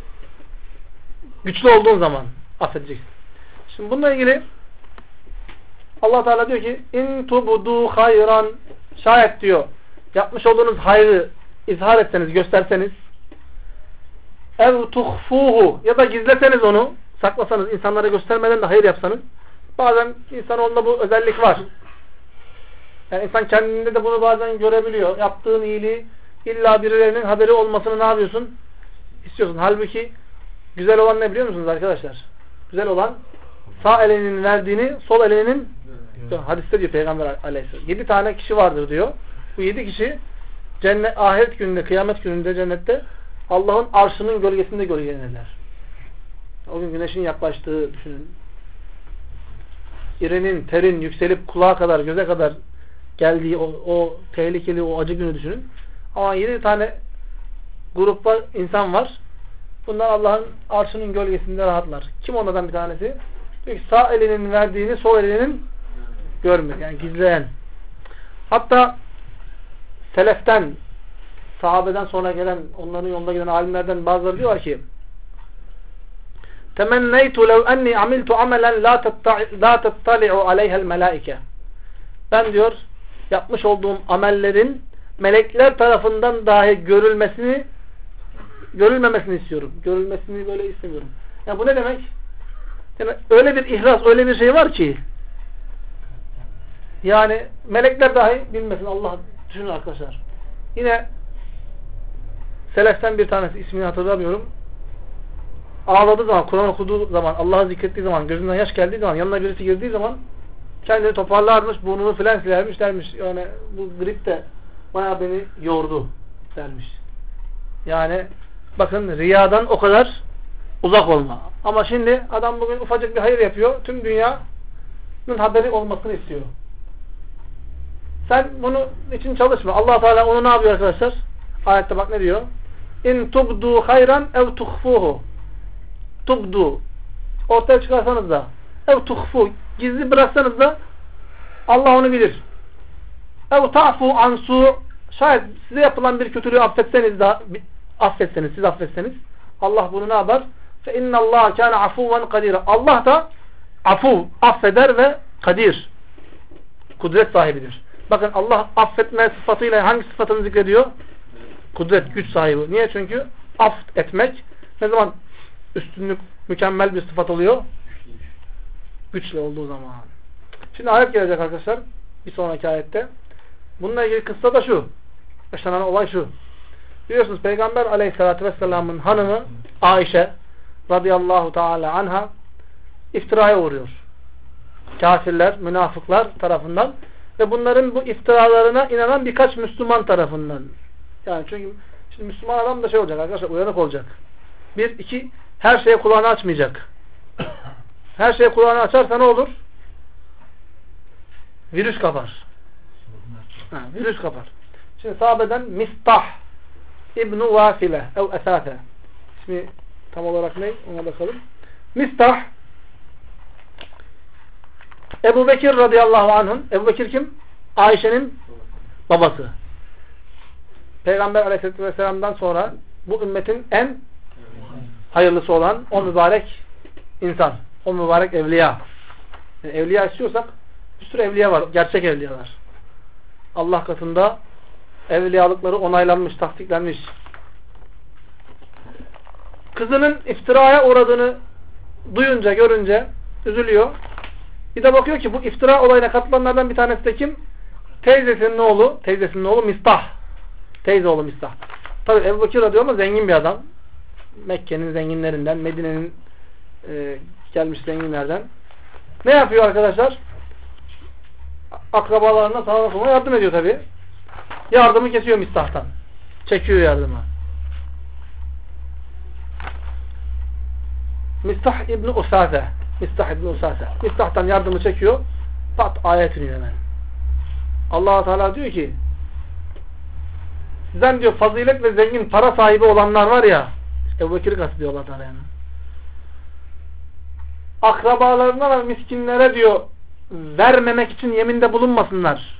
[SPEAKER 1] Güçlü olduğun zaman affedeceksin. Şimdi bununla ilgili Allah Teala diyor ki in tubudu hayran şayet diyor yapmış olduğunuz hayrı izhar etseniz, gösterseniz ev tuhfuhu ya da gizleseniz onu, saklasanız, insanlara göstermeden de hayır yapsanız bazen insanoğlunda bu özellik var. Yani insan kendinde de bunu bazen görebiliyor. Yaptığın iyiliği illa birilerinin haberi olmasını ne yapıyorsun? İstiyorsun. Halbuki güzel olan ne biliyor musunuz arkadaşlar? Güzel olan sağ elinin verdiğini sol elinin hadiste diyor Peygamber aleyhisselam. 7 tane kişi vardır diyor. Bu 7 kişi ahiret gününde, kıyamet gününde cennette Allah'ın arşının gölgesinde gölgelenirler. O gün güneşin yaklaştığı düşünün. İrinin, terin yükselip kulağa kadar, göze kadar geldiği o tehlikeli, o acı günü düşünün. Ama 7 tane gruplar insan var. Bunlar Allah'ın arşının gölgesinde rahatlar. Kim onlardan bir tanesi? Diyor ki sağ elinin verdiğini sol elinin görmüyor. Yani gizleyen. Hatta seleften, sahabeden sonra gelen, onların yolunda giden alimlerden bazıları diyorlar ki temenneytu lev enni amiltu amelen la tettali'u aleyhel melaike. Ben diyor yapmış olduğum amellerin melekler tarafından dahi görülmemesini istiyorum. Görülmesini böyle istemiyorum. Yani bu ne demek? Yani öyle bir ihlas, öyle bir şey var ki yani melekler dahi bilmesin. Allah düşünün arkadaşlar. Yine seleften bir tanesi, ismini hatırlamıyorum. Ağladığı zaman, Kur'an okuduğu zaman, Allah'ı zikrettiği zaman, gözünden yaş geldiği zaman, yanına birisi girdiği zaman kendini toparlarmış, burnunu filan silermiş dermiş. Yani bu grip de bayağı beni yordu dermiş. Yani bakın riyadan o kadar uzak olma. Ama şimdi adam bugün ufacık bir hayır yapıyor. Tüm dünyanın haberi olmasını istiyor. Sen bunu için çalışma. Allah Teala onu ne yapıyor arkadaşlar? Ayette bak ne diyor? İn tubdu hayran ev tuhfuhu. Tubdu. Ortaya çıkarsanız da ev tuhfu. Gizli bıraksanız da Allah onu bilir. Ev ta'fu ansu. Şayet size yapılan bir kötülüğü affetseniz, siz affetseniz Allah bunu ne yapar? Fe innallaha kana afuven kadira. Allah da affeder ve kadir. Kudret sahibidir. Bakın Allah affetme sıfatıyla hangi sıfatını zikrediyor? Kudret, güç sahibi. Niye? Çünkü affetmek ne zaman üstünlük, mükemmel bir sıfat oluyor? Güçlü olduğu zaman. Şimdi ayet gelecek arkadaşlar. Bir sonraki ayette. Bununla ilgili kıssa da şu. Yaşanan olay şu. Biliyorsunuz Peygamber aleyhissalatü vesselamın hanımı Ayşe radıyallahu teala anha iftiraya uğruyor. Kafirler, münafıklar tarafından ve bunların bu iftiralarına inanan birkaç Müslüman tarafından. Yani çünkü şimdi Müslüman adam da şey olacak arkadaşlar, uyanık olacak. Bir, iki, her şeye kulağını açmayacak. Her şeye kulağını açarsa ne olur? Virüs kapar. Virüs kapar. Şimdi sahabeden Mistah İbn-i Vasile ev Esate. İsmi tam olarak ne? Ona bakalım. Mistah Ebu Bekir radıyallahu anh'ın. Ebu Bekir kim? Ayşe'nin babası. Peygamber Aleyhisselatü Vesselam'dan sonra bu ümmetin en hayırlısı olan o mübarek insan. O mübarek evliya. Yani evliya istiyorsak bir sürü evliya var. Gerçek evliyalar. Allah katında evliyalıkları onaylanmış, tasdiklenmiş. Kızının iftiraya uğradığını duyunca, görünce üzülüyor. Bir de bakıyor ki bu iftira olayına katılanlardan bir tanesi de kim? Teyzesinin oğlu Mistah. Teyze oğlu Mistah. Tabi Ebu Bekir radıyallahu ama zengin bir adam. Mekke'nin zenginlerinden, Medine'nin gelmiş zenginlerden. Ne yapıyor arkadaşlar? Akrabalarına sağına soluna yardım ediyor tabi. Yardımı kesiyor Mistah'tan. Çekiyor yardımı. Mistah İbni Usase. Mistah'tan yardımı çekiyor. Pat ayet iniyor hemen. Allah Teala diyor ki sizden diyor fazilet ve zengin para sahibi olanlar var ya, işte Ebu Bekir'i kastediyor Allah Teala yani. Akrabalarına ve miskinlere diyor vermemek için yeminde bulunmasınlar.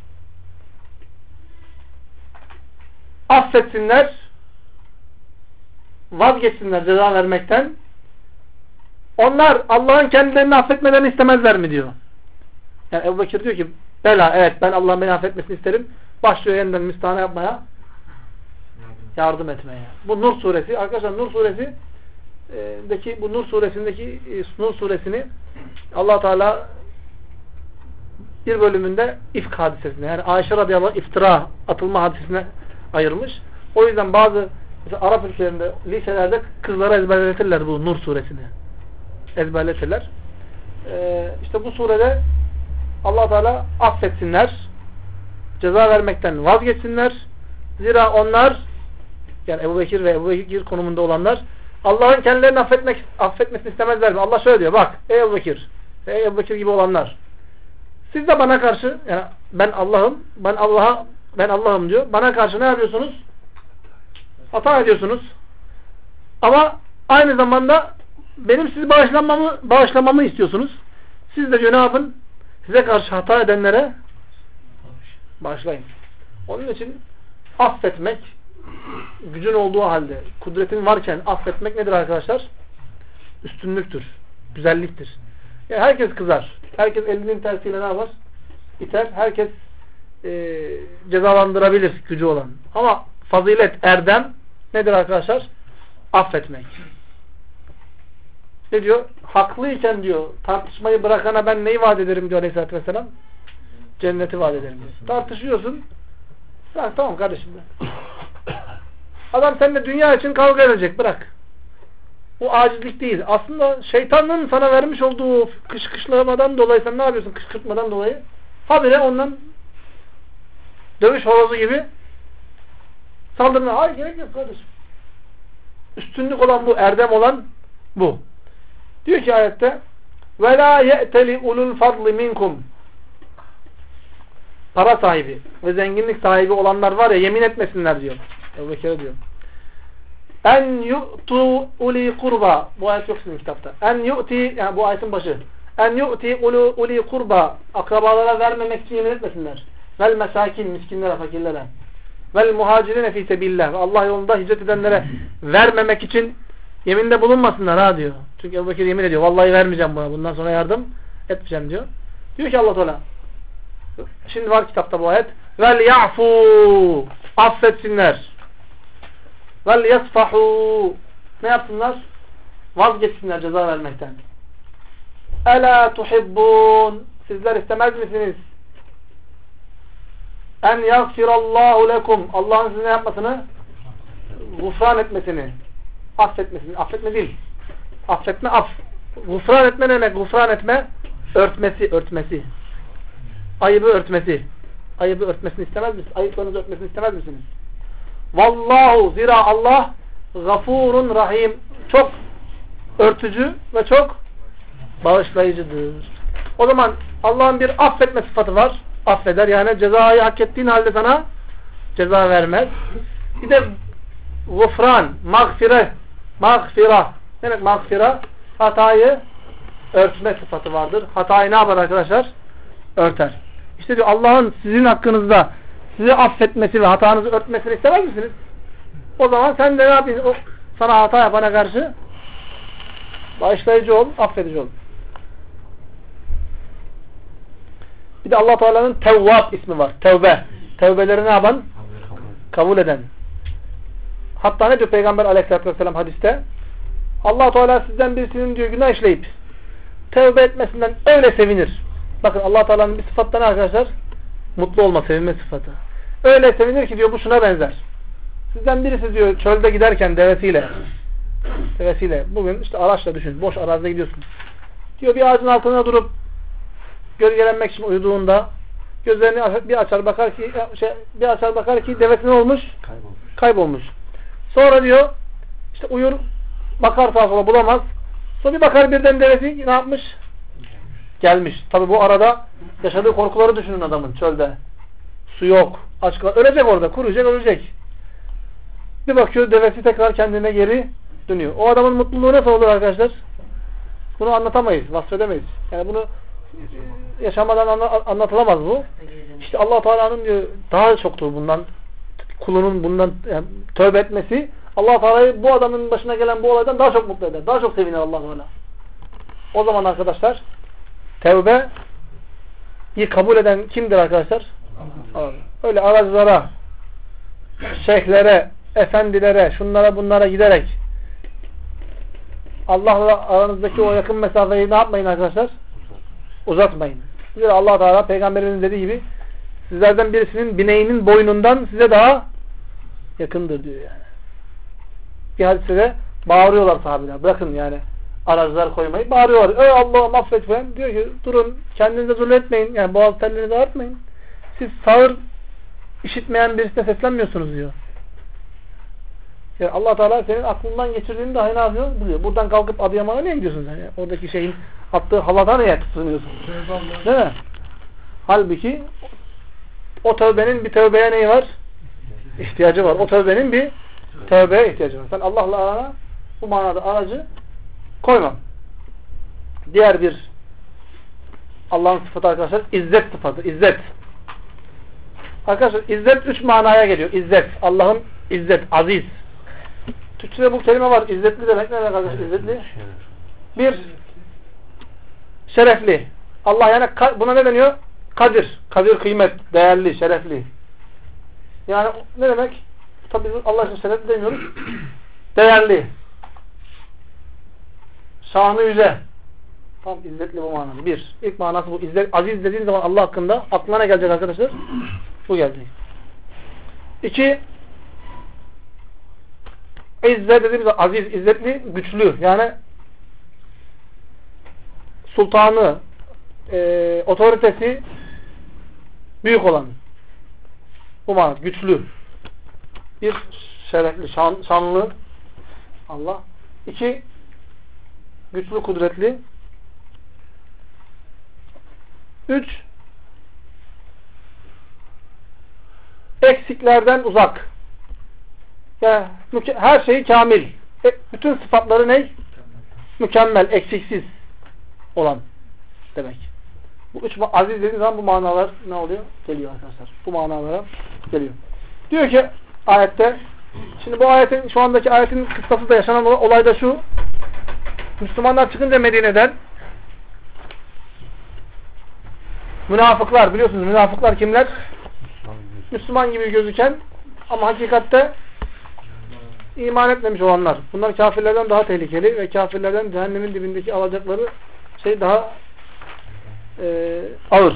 [SPEAKER 1] Affetsinler, vazgeçsinler ceza vermekten. Onlar Allah'ın kendilerini affetmelerini istemezler mi diyor. Yani Ebu Bekir diyor ki bela, evet ben Allah'ın beni affetmesini isterim. Başlıyor yeniden müstahane yapmaya, yardım etmeye. Bu Nur suresi arkadaşlar, Nur suresi bu Nur suresindeki Nur suresini Allah Teala bir bölümünde ifk hadisesine, yani Ayşe radıyallahu anh iftira atılma hadisesine ayırmış. O yüzden bazı mesela Arap ülkelerinde liselerde kızlara ezberletirler bu Nur suresini. Ezberletirler. İşte bu surede Allah Teala affetsinler, ceza vermekten vazgeçsinler. Zira onlar, yani Ebu Bekir ve Ebu Bekir konumunda olanlar Allah'ın kendilerini affetmesini istemezler mi? Allah şöyle diyor, bak ey Ebu Bekir ve ey Ebu Bekir gibi olanlar, siz de bana karşı, yani ben Allah'ım diyor, bana karşı ne yapıyorsunuz? Hata ediyorsunuz. Ama aynı zamanda benim sizi bağışlamamı istiyorsunuz. Siz de diyor ne yapın? Size karşı hata edenlere bağışlayın. Onun için affetmek, gücün olduğu halde, kudretin varken affetmek nedir arkadaşlar? Üstünlüktür, güzelliktir. Yani herkes kızar. Herkes elinin tersiyle ne yapar? İter. Herkes cezalandırabilir gücü olan. Ama fazilet, erdem nedir arkadaşlar? Affetmek. Ne diyor? Haklıyken diyor, tartışmayı bırakana ben neyi vaat ederim diyor Aleyhisselatü Vesselam? Cenneti vaat ederim diyor. Tartışıyorsun. Ha, tamam kardeşim. Adam seninle dünya için kavga edecek. Bırak. Bu acizlik değil. Aslında şeytanın sana vermiş olduğu kışkırtmadan dolayı sen ne yapıyorsun? Kışkırtmadan dolayı. Habire ondan dövüş horozu gibi saldırına. Hayır gerek yok kardeşim. Üstünlük olan bu. Erdem olan bu. Diyor ki ayette وَلَا يَأْتَلِ اُلُوا الْفَضْلِ مِنْكُمْ para sahibi ve zenginlik sahibi olanlar var ya, yemin etmesinler diyor. Ebu Bekir'e diyor. En yu'tu uli kurba. Bu ayet yok sizin kitapta. En yu'ti, yani bu ayetin başı. En yu'ti uli kurba. Akrabalara vermemek için yemin etmesinler. Vel mesakin, miskinlere, fakirlere. Vel muhacirine fi sebillah. Allah yolunda hicret edenlere vermemek için yeminde bulunmasınlar ha diyor. Çünkü Ebu Bekir yemin ediyor. Vallahi vermeyeceğim buna. Bundan sonra yardım etmeyeceğim diyor. Diyor ki Allah Teala. Şimdi var kitapta bu ayet. Vel ya'fu. Affetsinler. Vel yasfahu. Ne yapsınlar? Vazgeçsinler ceza vermekten. Ela tuhibbun. Sizler istemez misiniz? En yagfirallahu lekum. Allah'ın size ne yapmasını? Gufran etmesini. Affetmesini. Affetme değil. Affetme, af. Gufran etme ne demek? Gufran etme. Örtmesi. Ayıbı örtmesi. Ayıbı örtmesini istemez misiniz? Ayıplarınızı örtmesini istemez misiniz? Vallahu, zira Allah gafurun rahim. Çok örtücü ve çok bağışlayıcıdır. O zaman Allah'ın bir affetme sıfatı var. Affeder. Yani cezayı hak ettiğin halde sana ceza vermez. Bir de gufran, mağfira. Ne demek mağfira? Hatayı örtme sıfatı vardır. Hatayı ne yapar arkadaşlar? Örter. İşte diyor Allah'ın sizin hakkınızda sizi affetmesi ve hatanızı örtmesini istemez misiniz? O zaman sen de ne yapıyorsun? Sana hata yapana karşı bağışlayıcı ol, affedici ol. Bir de Allah Teala'nın Tevvab ismi var. Tevbe. Tevbeleri ne yapan? Kabul eden. Hatta ne diyor Peygamber Aleyhisselatü Vesselam hadiste? Allah Teala sizden birisinin diyor günah işleyip tevbe etmesinden öyle sevinir. Bakın Allah Teala'nın bir sıfatı ne arkadaşlar? Mutlu olma, sevinme sıfatı. Öyle sevinir ki diyor bu şuna benzer. Sizden birisi diyor çölde giderken devesiyle bugün işte araçla düşün. Boş arazide gidiyorsun. Diyor bir ağacın altına durup gölgelenmek için uyuduğunda gözlerini bir açar bakar ki devesi ne olmuş? Kaybolmuş. Sonra diyor işte uyur bakar sağa sola bulamaz. Sonra bir bakar birden devesi ne yapmış? Gelmiş. Tabi bu arada yaşadığı korkuları düşünün adamın çölde. Su yok. Aç kalır. Ölecek orada. Kuruyacak, ölecek. Bir bakıyor devesi tekrar kendine geri dönüyor. O adamın mutluluğu nasıl olur arkadaşlar? Bunu anlatamayız. Vasfedemeyiz. Yani bunu yaşamadan anlatılamaz bu. İşte Allah Teala'nın diyor daha çoktur bundan kulunun bundan yani, tövbe etmesi Allah Teala'yı bu adamın başına gelen bu olaydan daha çok mutlu eder. Daha çok sevinir Allah Teala. O zaman arkadaşlar tevbeyi kabul eden kimdir arkadaşlar? Allah. Öyle aracılara, şeyhlere, efendilere, şunlara bunlara giderek Allah'la aranızdaki o yakın mesafeyi ne yapmayın arkadaşlar? Uzatmayın. Allah Teala Peygamberimiz dediği gibi sizlerden birisinin bineğinin boynundan size daha yakındır diyor yani. Bir hadisede bağırıyorlar sahabeler. Bırakın yani aracılar koymayı. Bağırıyorlar. Ey Allah'ım affet falan. Diyor ki durun kendinize zulmetmeyin. Yani boğaz tellerinizi ağrıtmayın. Siz sağır işitmeyen birisine seslenmiyorsunuz diyor. Yani Allah Teala senin aklından geçirdiğini dahi ne yapıyor? Biliyor. Buradan kalkıp Adıyaman'a niye gidiyorsun sen? Yani oradaki şeyin attığı havada niye tutunuyorsun? Değil mi? Halbuki o tövbenin bir tövbeye neyi var? İhtiyacı var. O tövbenin bir tövbeye ihtiyacı var. Sen Allah'la arana bu manada aracı koyma. Diğer bir Allah'ın sıfatı arkadaşlar izzet sıfatı. İzzet. Arkadaşlar izzet 3 manaya geliyor. İzzet. Allah'ın izzet. Aziz. Türkçe'de bu kelime var. İzzetli demek ne demek arkadaşlar? İzzetli. Bir şerefli. Allah yani buna ne deniyor? Kadir. Kadir kıymet. Değerli, şerefli. Yani ne demek? Tabi Allah için şerefli demiyoruz. Değerli. Şanı yüce. Tam izzetli bu manası. Bir. İlk manası bu. İzzet, aziz dediğin zaman Allah hakkında aklına ne gelecek arkadaşlar? Bu gelecek. İki. İzzet dediğimiz zaman aziz, izzetli, güçlü. Yani sultanı, otoritesi büyük olan. Bu manası. Güçlü. Bir şerefli, şanlı Allah. İki güçlü, kudretli. Üç eksiklerden uzak. Yani her şeyi kamil. Bütün sıfatları ne? Mükemmel, eksiksiz olan demek. Bu üç aziz dediği zaman bu manalar ne oluyor? Geliyor arkadaşlar. Bu manalara geliyor. Diyor ki ayette, şimdi bu ayetin, şu andaki ayetin kıssası da yaşanan olay da şu. Müslümanlar çıkınca Medine'den münafıklar, biliyorsunuz münafıklar kimler? Müslüman gibi gözüken ama hakikatte iman etmemiş olanlar. Bunlar kafirlerden daha tehlikeli ve kafirlerden cehennemin dibindeki alacakları şey daha ağır.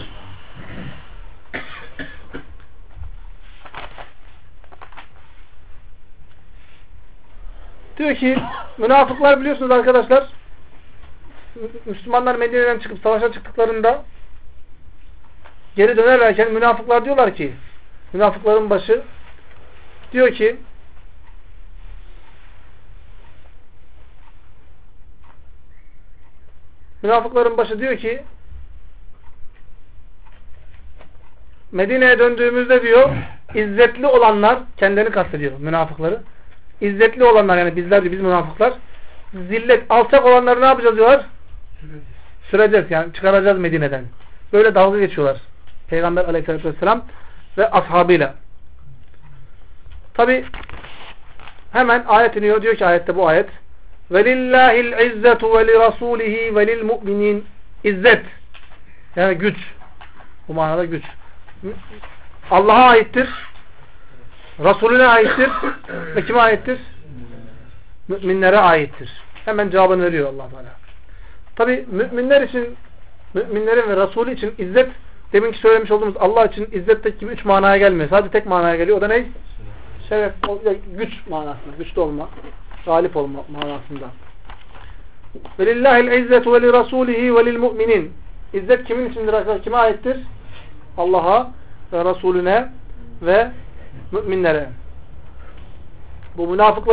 [SPEAKER 1] Diyor ki münafıklar biliyorsunuz arkadaşlar Müslümanlar Medine'den çıkıp savaşa çıktıklarında geri dönerlerken münafıklar diyorlar ki münafıkların başı diyor ki Medine'ye döndüğümüzde diyor izzetli olanlar kendilerini kastediyor münafıkları. İzzetli olanlar yani bizler diyor, biz münafıklar. Zillet, alçak olanları ne yapacağız diyorlar? Süreceğiz yani çıkaracağız Medine'den. Böyle dalga geçiyorlar. Peygamber Aleyhisselatü Vesselam ve ashabıyla. Tabi hemen ayet iniyor. Diyor ki ayette bu ayet وَلِلَّهِ الْعِزَّةُ وَلِرَسُولِهِ وَلِلْمُؤْمِنِينَ İzzet. Yani güç. Bu manada güç. Allah'a aittir. Resulüne aittir. Ve kime aittir? Müminlere aittir. Hemen cevabını veriyor Allah Teala. Tabi müminler için, müminlerin ve Resulü için izzet, deminki söylemiş olduğumuz Allah için izzetteki gibi 3 manaya gelmiyor. Sadece tek manaya geliyor. O da ne? Şeref, güç manasında. Güçlü olma, galip olma manasında. وَلِلَّهِ الْعِزَّةُ وَلِرَسُولِهِ وَلِلْمُؤْمِنِينَ İzzet kimin içindir arkadaşlar? Kime aittir? Allah'a ve Resulüne ve müminlere. Bu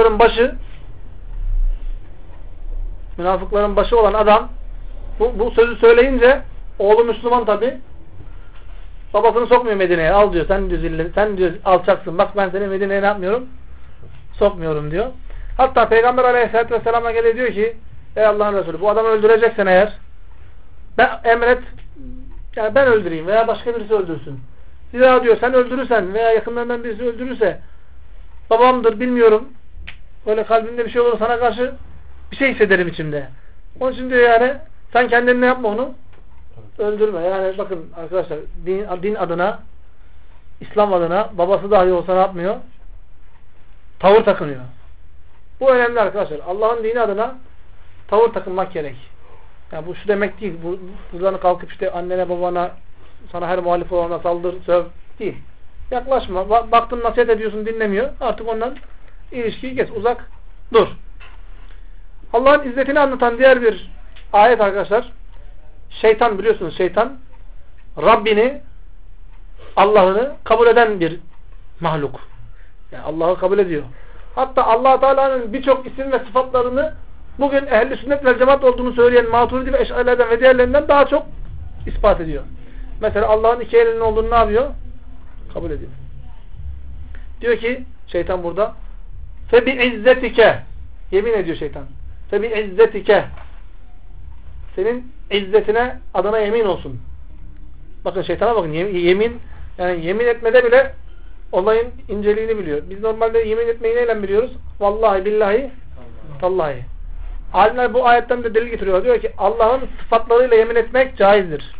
[SPEAKER 1] münafıkların başı olan adam bu sözü söyleyince oğlu Müslüman tabi babasını sokmuyor Medine'ye. Al diyor. Sen diyor alçaksın. Bak ben seni Medine'ye ne yapmıyorum? Sokmuyorum diyor. Hatta Peygamber Aleyhisselatü Vesselam'a geliyor diyor ki ey Allah'ın Resulü bu adamı öldüreceksen eğer emret yani ben öldüreyim veya başka birisi öldürsün. Zira diyor sen öldürürsen veya yakınlarından birisi öldürürse babamdır bilmiyorum. Böyle kalbimde bir şey olur sana karşı bir şey hissederim içimde. Onun için diyor yani sen kendini ne yapma onu? Öldürme. Yani bakın arkadaşlar din adına İslam adına babası dahi olsa ne yapmıyor? Tavır takınıyor. Bu önemli arkadaşlar. Allah'ın dini adına tavır takınmak gerek. Yani bu şu demek değil. Buradan kalkıp işte annene babana sana her muhalif olana saldır, söv değil. Yaklaşma. Baktın nasihat ediyorsun dinlemiyor. Artık ondan ilişkiyi kes. Uzak dur. Allah'ın izzetini anlatan diğer bir ayet arkadaşlar. Şeytan biliyorsunuz şeytan Rabbini Allah'ını kabul eden bir mahluk. Yani Allah'ı kabul ediyor. Hatta Allah Teala'nın birçok isim ve sıfatlarını bugün ehl-i sünnet ve cemaat olduğunu söyleyen Maturidi ve Eş'arilerden ve diğerlerinden daha çok ispat ediyor. Mesela Allah'ın iki elinin olduğunu ne yapıyor? Kabul ediyor. Diyor ki şeytan burada فَبِعِزَّتِكَ yemin ediyor şeytan. فَبِعِزَّتِكَ senin izzetine adına yemin olsun. Bakın şeytana bakın. Yemin yani yemin etmede bile olayın inceliğini biliyor. Biz normalde yemin etmeyi neyle biliyoruz? Vallahi billahi tallahi. Alimler bu ayetten de delil getiriyor. Diyor ki Allah'ın sıfatlarıyla yemin etmek caizdir.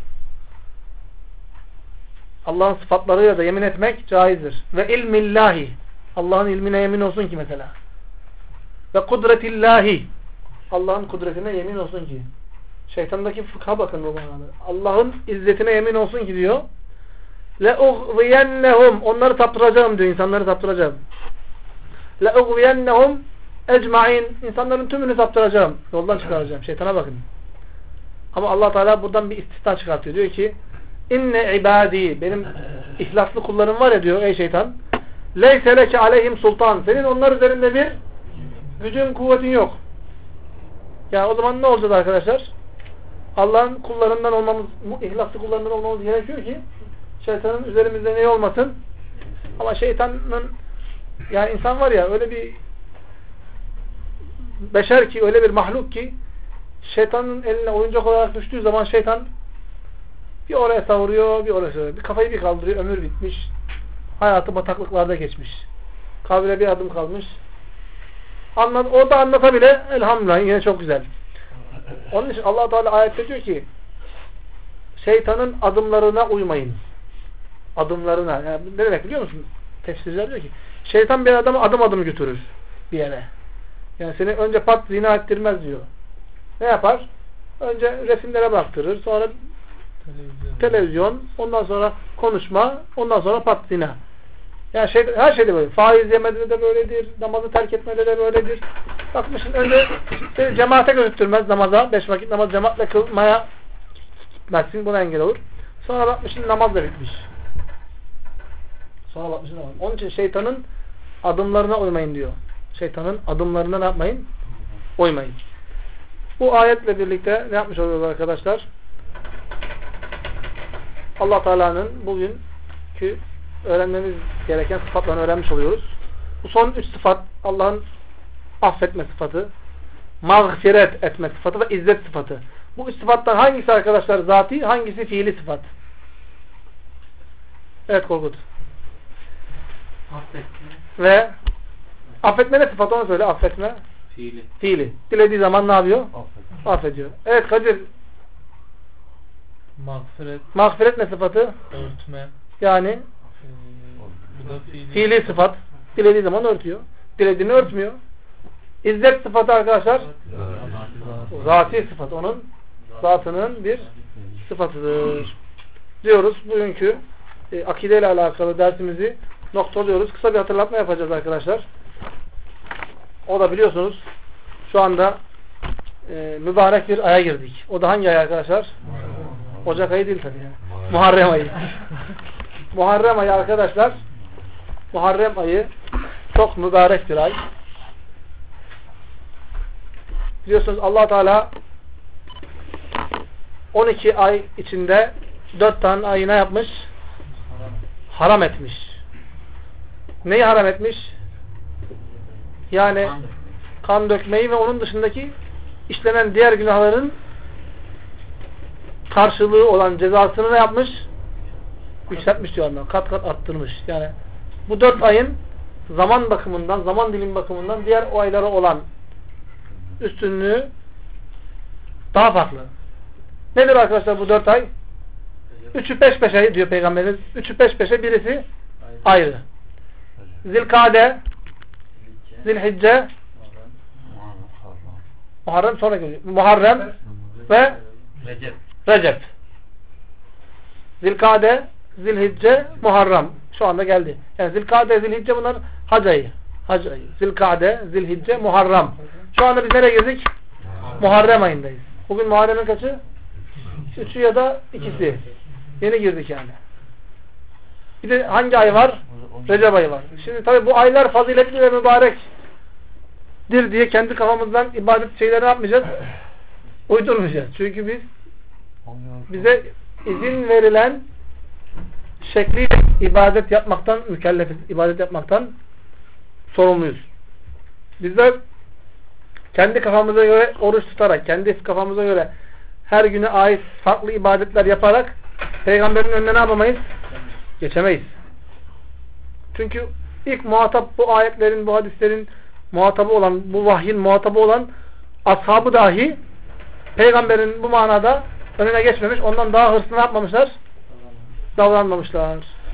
[SPEAKER 1] Allah'ın sıfatlarıyla da yemin etmek caizdir. Ve ilmillahi Allah'ın ilmine yemin olsun ki mesela. Ve kudretillahi Allah'ın kudretine yemin olsun ki. Şeytandaki fıkha bakın bu manada. Allah'ın izzetine yemin olsun ki diyor. لَاُغْوِيَنَّهُمْ onları taptıracağım diyor. İnsanları taptıracağım. لَاُغْوِيَنَّهُمْ اَجْمَعِينَ insanların tümünü taptıracağım. Yoldan çıkaracağım. Şeytana bakın. Ama Allah Teala buradan bir istisna çıkartıyor. Diyor ki inne ibadi benim ihlaslı kullarım var ya diyor ey şeytan. Leyse leke aleyhim sultan. Senin onlar üzerinde bir gücün kuvvetin yok. Yani o zaman ne olacak arkadaşlar? Allah'ın kullarından olmamız, ihlaslı kullarından olmamız gerekiyor ki şeytanın üzerimizde ne olmasın? Ama şeytanın yani insan var ya öyle bir beşer ki öyle bir mahluk ki şeytanın eline oyuncak olarak düştüğü zaman şeytan bir oraya savuruyor, bir oraya savuruyor. Bir kafayı bir kaldırıyor, ömür bitmiş. Hayatı bataklıklarda geçmiş. Kabre bir adım kalmış. O da anlata bile elhamdülillah yine çok güzel. Onun için Allah Teala ayette diyor ki şeytanın adımlarına uymayın. Adımlarına. Yani ne demek biliyor musun? Tefsirciler diyor ki şeytan bir adamı adım adım götürür bir yere. Yani seni önce pat zina ettirmez diyor. Ne yapar? Önce resimlere baktırır. Sonra televizyon. Ondan sonra konuşma. Ondan sonra pat zina. Yani her şeyde böyle. Faiz yemede de böyledir. Namazı terk etmede de böyledir. Bakmışsın önce seni cemaate götürmez namaza. 5 vakit namaz cemaatle kılmaya gitmezsin. Buna engel olur. Sonra bakmışsın namaz da bitmiş. Sonra bakmışsın namaz. Onun için şeytanın adımlarına uymayın diyor. Şeytanın adımlarına ne yapmayın? Uymayın. Bu ayetle birlikte ne yapmış oluyoruz arkadaşlar? Allah Teala'nın bugünkü öğrenmemiz gereken sıfatlarını öğrenmiş oluyoruz. Bu son 3 sıfat Allah'ın affetme sıfatı, mağfiret etme sıfatı ve izzet sıfatı. Bu 3 sıfattan hangisi arkadaşlar zati, hangisi fiili sıfat? Evet Korkut. Ve affetme ne sıfatı, onu söyle. Affetme. Fiili. Dilediği zaman ne yapıyor? Affediyor. Evet Kadir. Mağfiret ne sıfatı?
[SPEAKER 2] Örtme.
[SPEAKER 1] Yani
[SPEAKER 2] Bu da
[SPEAKER 1] fiili sıfat. Dilediği zaman örtüyor. Dilediğini örtmüyor. İzzet sıfatı arkadaşlar zati sıfat. Onun zatının bir sıfatıdır. Diyoruz. Bugünkü akideyle alakalı dersimizi noktalıyoruz. Kısa bir hatırlatma yapacağız arkadaşlar. O da biliyorsunuz şu anda mübarek bir aya girdik. O da hangi ay arkadaşlar? Ocak ayı değil tabii yani. Muharrem ayı. Muharrem ayı arkadaşlar. Muharrem ayı çok mübarek bir ay. Biliyorsunuz Allah Teala 12 ay içinde 4 tane ayı ne yapmış? Haram etmiş. Neyi haram etmiş? Yani kan dökmeyi ve onun dışındaki işlenen diğer günahların karşılığı olan cezasını ne yapmış? Yükseltmiş diyor Allah. Kat kat arttırmış. Yani bu 4 ayın zaman bakımından, zaman dilimi bakımından diğer o aylara olan üstünlüğü daha farklı. Nedir arkadaşlar bu 4 ay? 3'ü peş peşe diyor Peygamberimiz. 3'ü peş peşe, birisi ayrı. Zilkade, Zilhicce, Muharrem sonra geliyor. Muharrem ve Recep. Zilkade, Zilhicce, Muharrem. Şu anda geldi. Yani Zilkade, Zilhicce bunlar hac ayı. Hac ayı. Zilkade, Zilhicce, Muharrem. Şu anda biz nereye girdik? Muharrem ayındayız. Bugün Muharrem'in kaçı? 3'ü ya da 2'si. Yeni girdik yani. Bir de hangi ay var? Recep ayı var. Şimdi tabi bu aylar faziletli ve mübarektir diye kendi kafamızdan ibadet şeyleri yapmayacağız. Uydurmayacağız. Çünkü bize izin verilen şekliyle ibadet yapmaktan mükellefiz. İbadet yapmaktan sorumluyuz. Bizler kendi kafamıza göre oruç tutarak, kendi kafamıza göre her güne ait farklı ibadetler yaparak Peygamberin önüne ne yapamayız? Geçemeyiz. Çünkü ilk muhatap bu ayetlerin, bu hadislerin muhatabı olan, bu vahyin muhatabı olan ashabı dahi Peygamberin bu manada önüne geçmemiş, ondan daha hırslı ne yapmamışlar? Davranmamışlar.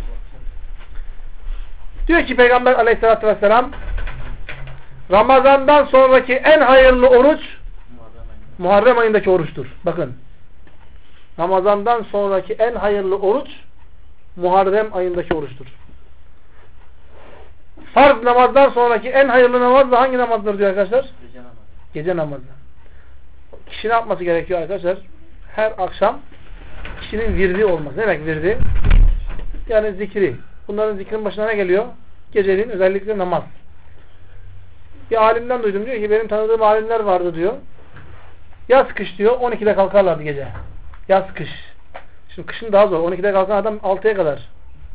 [SPEAKER 1] Diyor ki Peygamber aleyhissalatü vesselam, Ramazan'dan sonraki en hayırlı oruç Muharrem ayındaki oruçtur. Bakın. Ramazan'dan sonraki en hayırlı oruç Muharrem ayındaki oruçtur. Farz namazdan sonraki en hayırlı namaz da hangi namazdır diyor arkadaşlar?
[SPEAKER 3] Gece namazı.
[SPEAKER 1] Gece namazı. Kişi ne yapması gerekiyor arkadaşlar? Her akşam kişinin virdi olması. Ne demek virdi? Yani zikri. Bunların zikrin başına ne geliyor? Geceliğin özellikle namaz. Bir alimden duydum, diyor ki benim tanıdığım alimler vardı diyor. Yaz kış diyor 12'de kalkarlardı gece. Yaz kış. Şimdi kışın daha zor. 12'de kalkan adam 6'ya kadar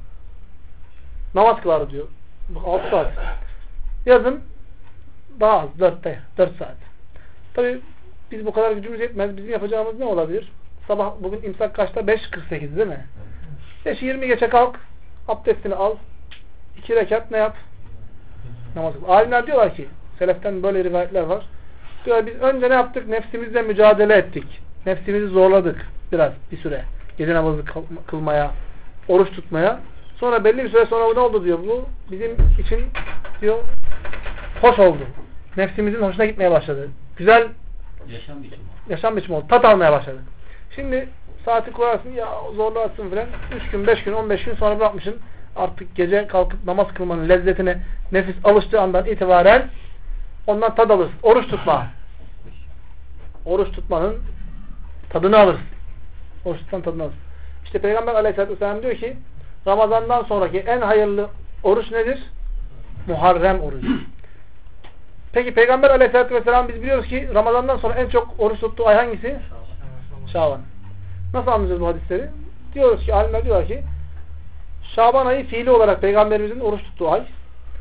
[SPEAKER 1] namaz kılardı diyor. 6 saat. Yazın daha az. 4 saat. Tabi biz bu kadar gücümüz yetmez. Bizim yapacağımız ne olabilir? Sabah bugün imsak kaçta? 5.48 değil mi? 5:20 geçe kalk. Abdestini al. 2 rekat ne yap? Namaz kıl. Alimler diyorlar ki, seleften böyle rivayetler var. Diyorlar biz önce ne yaptık? Nefsimizle mücadele ettik. Nefsimizi zorladık biraz bir süre. Gece namazı kılmaya, oruç tutmaya. Sonra belli bir süre sonra ne oldu diyor. Bu bizim için diyor hoş oldu. Nefsimizin hoşuna gitmeye başladı. Güzel yaşam biçimi oldu. Tat almaya başladı. Şimdi saati koyarsın ya zorlarsın filan. 3 gün, 5 gün, 15 gün sonra bırakmışsın. Artık gece kalkıp namaz kılmanın lezzetine nefis alıştığı andan itibaren ondan tad alırsın. Oruç tutma. Oruç tutmanın tadını alırsın. Oruç tutmanın tadını alırsın. İşte Peygamber aleyhissalatü vesselam diyor ki Ramazan'dan sonraki en hayırlı oruç nedir? Muharrem orucu. Peki Peygamber aleyhissalatü vesselam biz biliyoruz ki Ramazan'dan sonra en çok oruç tuttuğu ay hangisi? Şaban. Nasıl anlayacağız bu hadisleri? Diyoruz ki, alimler diyorlar ki Şaban ayı fiili olarak Peygamberimizin oruç tuttuğu ay.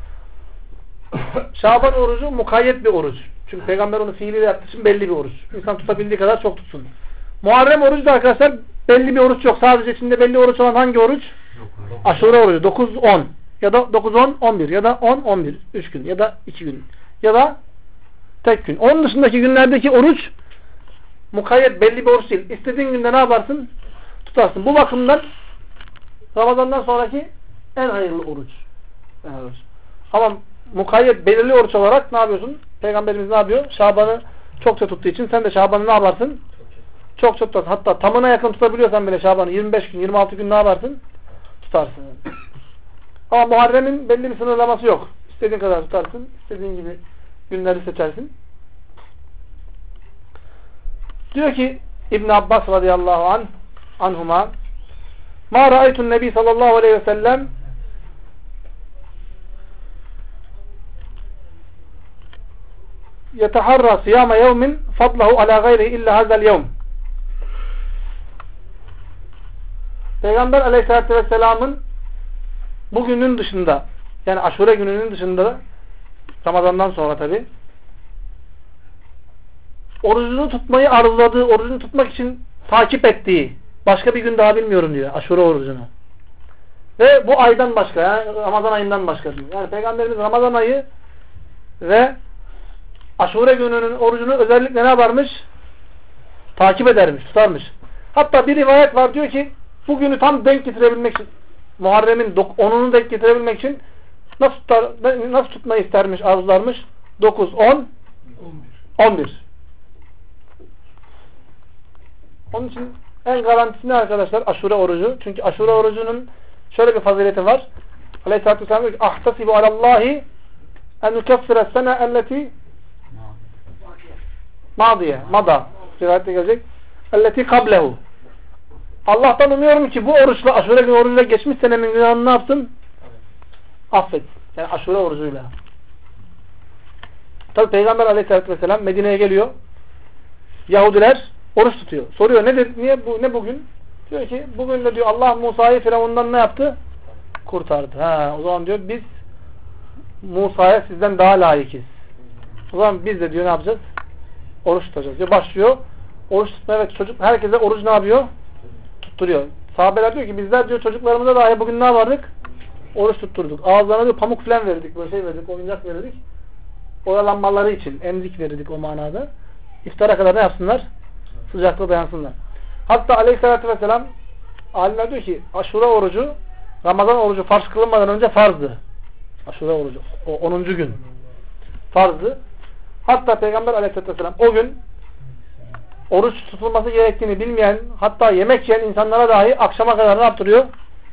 [SPEAKER 1] Şaban orucu mukayyet bir oruç. Çünkü Peygamber onu fiiliyle yaptığı için belli bir oruç. İnsan tutabildiği kadar çok tutsun. Muharrem orucu da arkadaşlar belli bir oruç yok. Sadece içinde belli oruç olan hangi oruç? Aşure orucu. 9-10. ya da 9, 10, 11 ya da 10, 11. 3 gün ya da 2 gün ya da tek gün. Onun dışındaki günlerdeki oruç mukayyet belli bir oruç değil. İstediğin günde ne yaparsın? Tutarsın. Bu bakımdan Ramazan'dan sonraki en hayırlı oruç. Ama mukayyet belirli oruç olarak ne yapıyorsun? Peygamberimiz ne yapıyor? Şaban'ı çokça tuttuğu için sen de Şaban'ı ne yaparsın? Çok tutarsın. Hatta tamına yakın tutabiliyorsan bile Şaban'ı 25 gün, 26 gün ne yaparsın? Tutarsın. Ama Muharrem'in belli bir sınırlaması yok. İstediğin kadar tutarsın. İstediğin gibi günleri seçersin. Diyor ki İbn Abbas radıyallahu anhuma ma ra'aytu'n nebi sallallahu aleyhi ve sellem yeteharra siyama yevmin fadlahu ala gayrihi illa hazel yevm. Peygamber aleyhissalatü vesselamın bugünün dışında, yani Aşure gününün dışında, Ramazan'dan sonra tabi, orucunu tutmayı arzuladığı, orucunu tutmak için takip ettiği başka bir gün daha bilmiyorum diyor Aşure orucunu. Ve bu aydan başka, yani Ramazan ayından başka diyor. Yani Peygamberimiz Ramazan ayı ve Aşure gününün orucunu özellikle ne yaparmış? Takip edermiş, tutarmış. Hatta bir rivayet var, diyor ki bugünü tam denk getirebilmek için, Muharrem'in 10'unu denk getirebilmek için nasıl tutmayı istermiş, arzularmış? 9, 10, 11. Onun için en garantisi ne arkadaşlar? Aşure orucu. Çünkü Aşure orucunun şöyle bir fazileti var. Aleyhisselatü Vesselam diyor ki ahtasibu alallahi en nukeffire sene elleti mada rivayette gelecek. Elleti kablehu. Allah'tan umuyorum ki bu oruçla, Aşure günü orucuyla geçmiş senemin günahını ne yapsın? Affet. Yani Aşure orucuyla. Tabi Peygamber aleyhissalatü vesselam Medine'ye geliyor. Yahudiler oruç tutuyor. Soruyor nedir? Ne bugün? Diyor ki bugün de diyor Allah Musa'yı Firavun'dan ne yaptı? Kurtardı. O zaman diyor biz Musa'ya sizden daha layıkız. O zaman biz de diyor ne yapacağız? Oruç tutacağız diyor. Başlıyor. Oruç tutmaya ve çocuk herkese oruç ne yapıyor? Tutturuyor. Sahabeler diyor ki bizler diyor çocuklarımıza dahi bugün ne yapardık? Oruç tutturduk. Ağızlarına diyor pamuk falan verirdik. Böyle şey verirdik. Oyuncak verirdik. Oyalanmaları için. Emzik verirdik o manada. İftara kadar ne yapsınlar? Sıcaklığa dayansınlar. Hatta aleyhissalatü vesselam alimler diyor ki Aşure orucu Ramazan orucu farz kılınmadan önce farzdı. Aşure orucu. O 10. gün. Farzdı. Hatta Peygamber aleyhissalatü vesselam o gün oruç tutulması gerektiğini bilmeyen, hatta yemek yiyen insanlara dahi akşama kadar ne yaptırıyor?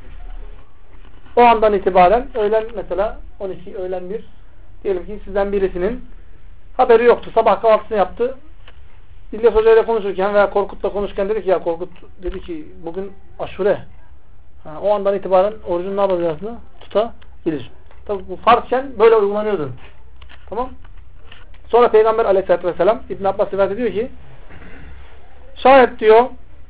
[SPEAKER 1] O andan itibaren öğlen mesela 12, öğlen 1 diyelim ki sizden birisinin haberi yoktu. Sabah kahvaltısını yaptı. İlyas Hoca ile konuşurken veya Korkut'la konuşurken dedi ki ya Korkut dedi ki bugün Aşure. O andan itibaren orucunu ne yapacağını tutabilir. Tabi bu farzken böyle uygulanıyordu. Tamam. Sonra Peygamber aleyhissalatü vesselam İbn Abbas rivayet ediyor ki şayet diyor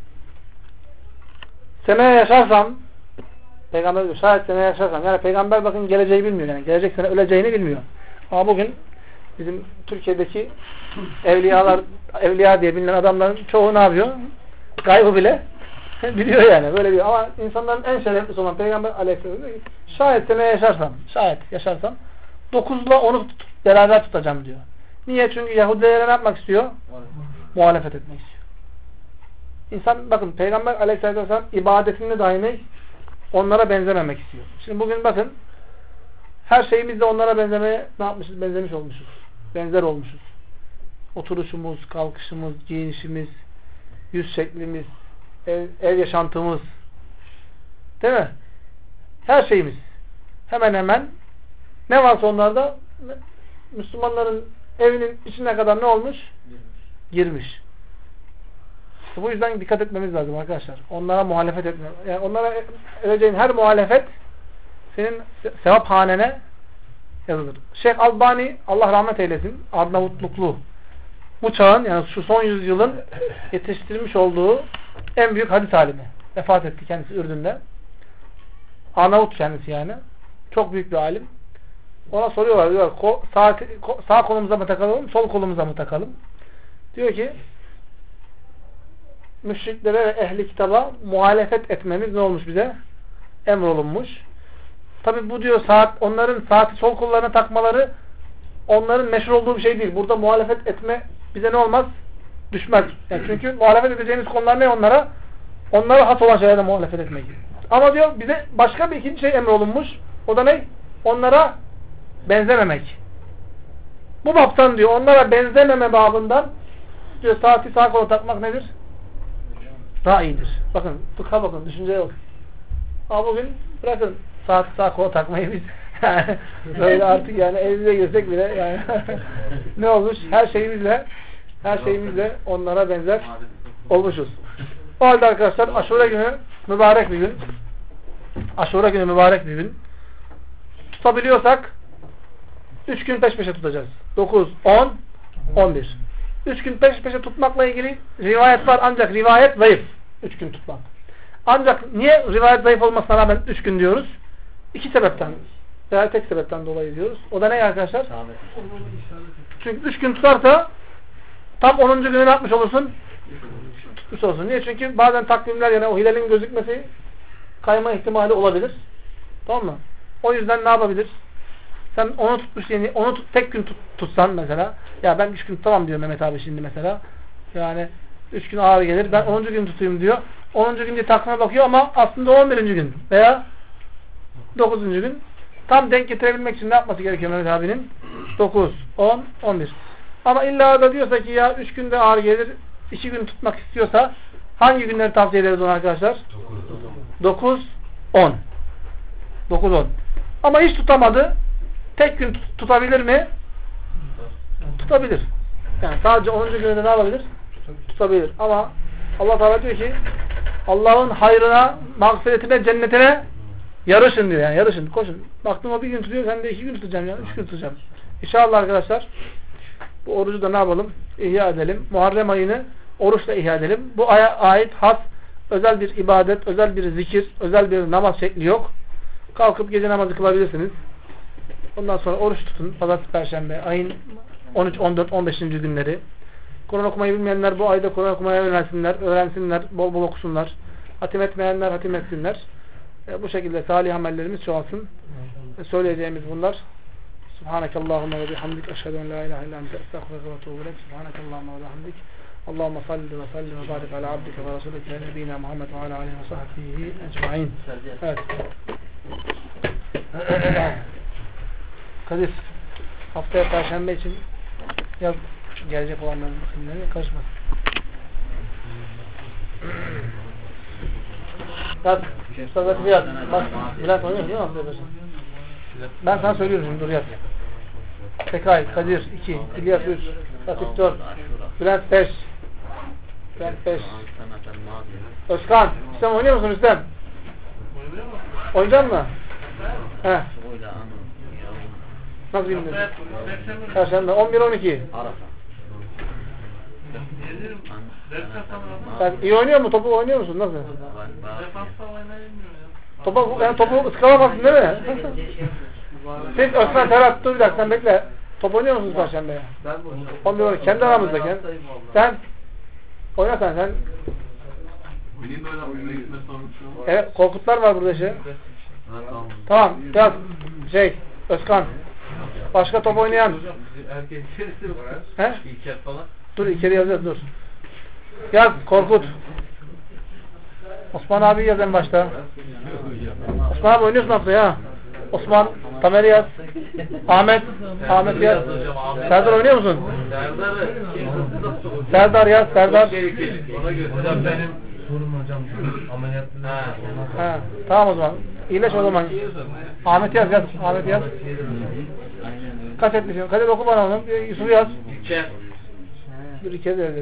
[SPEAKER 1] seneye yaşarsam Peygamber diyor şayet seneye yaşarsam yani Peygamber bakın geleceği bilmiyor yani gelecek sene öleceğini bilmiyor. Ama bugün bizim Türkiye'deki evliya diye bilinen adamların çoğu ne yapıyor? Gaybı bile biliyor yani. Böyle bir ama insanların en şereflisi olan Peygamber aleyhisselam diyor ki şayet seneye yaşarsam 9'la 10'u beraber tutacağım diyor. Niye? Çünkü Yahudilere ne yapmak istiyor? Muhalefet etmek istiyor. İnsan bakın Peygamber aleyhisselatü vesselam ibadetinde daimi onlara benzememek istiyor. Şimdi bugün bakın her şeyimizde onlara benzemeye ne yapmışız? Benzemiş olmuşuz. Benzer olmuşuz. Oturuşumuz, kalkışımız, giyinişimiz, yüz şeklimiz, ev yaşantımız. Değil mi? Her şeyimiz. Hemen hemen ne varsa onlarda Müslümanların evinin içine kadar ne olmuş? Girmiş. Bu yüzden dikkat etmemiz lazım arkadaşlar. Onlara muhalefet etme. Yani onlara edeceğin her muhalefet senin sevap hanene yazılır. Şeyh Albani Allah rahmet eylesin. Arnavutluklu. Bu çağın yani şu son yüzyılın yetiştirmiş olduğu en büyük hadis alimi. Vefat etti kendisi Ürdün'de. Arnavut kendisi yani. Çok büyük bir alim. Ona soruyorlar. Diyorlar sağ kolumuza mı takalım, sol kolumuza mı takalım? Diyor ki müşriklere ve ehli kitaba muhalefet etmemiz ne olmuş bize? Emrolunmuş. Tabi bu diyor onların saati sol kollarına takmaları onların meşhur olduğu bir şey değil. Burada muhalefet etme bize ne olmaz? Düşmez. Yani çünkü muhalefet edeceğimiz konular ne onlara? Onlara has olan şeylerle muhalefet etmek. Ama diyor bize başka bir ikinci şey emrolunmuş. O da ne? Onlara benzememek. Bu baptan diyor onlara benzememe babından diyor saati sağ kola takmak nedir? Daha iyidir. Bakın fıkha bakın düşünceye bakın. Ama bugün bırakın saati sağ kola takmayı biz yani böyle artık yani evimize girsek bile yani ne olmuş? Her şeyimizle onlara benzer olmuşuz. O halde arkadaşlar Aşure günü mübarek bir gün. Aşure günü mübarek bir gün. Tutabiliyorsak 3 gün peş peşe tutacağız. 9, 10, 11. 3 gün peş peşe tutmakla ilgili rivayet var ancak rivayet zayıf. 3 gün tutmak. Ancak niye rivayet zayıf olmasına rağmen 3 gün diyoruz? 2 sebepten veya tek sebepten dolayı diyoruz. O da ne arkadaşlar? Çünkü 3 gün tutarsa tam 10. günü ne yapmış olursun? Tutmuş olsun. Niye? Çünkü bazen takvimler yani o hilalin gözükmesi kayma ihtimali olabilir. Tamam mı? O yüzden ne yapabilir? Sen onu tutmuş yani onu tek gün tutsan mesela ya ben 3 gün tutamam diyor Mehmet abi şimdi mesela. Yani 3 gün ağır gelir. Ben 10. gün tutayım diyor. 10. gün diye takvime bakıyor ama aslında 11. gün veya 9. gün. Tam denk getirebilmek için ne yapması gerekiyor Mehmet abinin? 9, 10, 11. Ama illa da diyorsa ki ya 3 günde ağır gelir 2 gün tutmak istiyorsa hangi günleri tavsiye ederiz ona arkadaşlar? 9, 10. 9, 10. Ama hiç tutamadı. Tek gün tutabilir mi? Tutabilir. Yani sadece 10. günde ne yapabilir? Tutabilir. Ama Allah Teala diyor ki Allah'ın hayrına, mağfiretine, cennetine yarışın diyor. Yani yarışın, koşun. Baktım o bir gün tutuyor, sen de 2 gün tutacağım ya, 3 gün tutacağım. İnşallah arkadaşlar bu orucu da ne yapalım? İhya edelim. Muharrem ayını oruçla ihya edelim. Bu aya ait has, özel bir ibadet, özel bir zikir, özel bir namaz şekli yok. Kalkıp gece namazı kılabilirsiniz. Ondan sonra oruç tutun. Pazartesi, Perşembe, ayın 13, 14, 15. günleri. Kur'an okumayı bilmeyenler bu ayda Kur'an okumaya öğrensinler, bol bol okusunlar. Hatim etmeyenler hatim etsinler. Bu şekilde salih amellerimiz çoğalsın. Söyleyeceğimiz bunlar. Subhanakallahumma ve bihamdik. Eşhedü en la ilahe illa ente estağfiruke ve etûbü ileyk. Subhanakallahumma ve bihamdik. Allahümme salli ve sellim ve barik ala abdike ve rasulike nebiyina Muhammed ve ala aleyhi ve sahbihi ecmaîn. Evet. Kadir, haftaya Perşembe için yaz gelecek olanların isimleri karışmasın. Yaz, Mustafa yaz. Bak, Bülent oynuyor değil mi haftaya Perşembe? Ben sana söylüyorum şimdi, dur yaz. Tekay, Kadir 2, İlyas 3, Latif 4, Bülent 5. Bülent 5. Özkan, İslam oynuyor musun İslam? Oynayacak mı? He. Nasıl bilmiyorum? Perşembe 11-12. Sen iyi oynuyor mu? Topu oynuyor musun? Nasıl? Topu ıskalamazsın değil mi? Siz Özkan Serhat dur bir dakika sen bekle. Top oynuyor musunuz Perşembe'ye? 11-12. Kendi aramızda gel. Sen oyna sen.
[SPEAKER 3] Benim böyle oyuna gitme sorumlusu.
[SPEAKER 1] Evet, Korkutlar var burada şey. Tamam, yaz. Özkan. Başka top oynayan.
[SPEAKER 3] Erkek içerisi var.
[SPEAKER 1] He?
[SPEAKER 3] İlker falan.
[SPEAKER 1] Dur içeri yazacağız dur. Yaz Korkut. Osman abi yaz en başta. Osman abi oynuyorsun haftaya ha. Osman, Tamer yaz. Ahmet yaz. Serdar oynuyor musun? Serdar yaz. Serdar.
[SPEAKER 3] Hocam benim sorum hocam ameliyatlı.
[SPEAKER 1] Ha, tamam o zaman. İyileş o zaman. Ahmet yaz. Ahmet yaz. Kaç etmişim? Kadir oku bana onu. Yusuf'u yaz. Dur İlker yazıyor.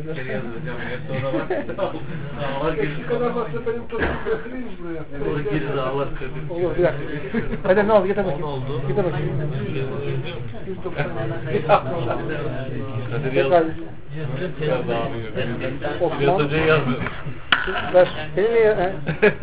[SPEAKER 2] Şu kadar baksa benim topumu götüreyim buraya.
[SPEAKER 1] Olur bir dakika. Kadir ne oldu? Getir bakayım. Getir bakayım.
[SPEAKER 3] Kadir yazdı. Osman.
[SPEAKER 1] Ver. Benim niye?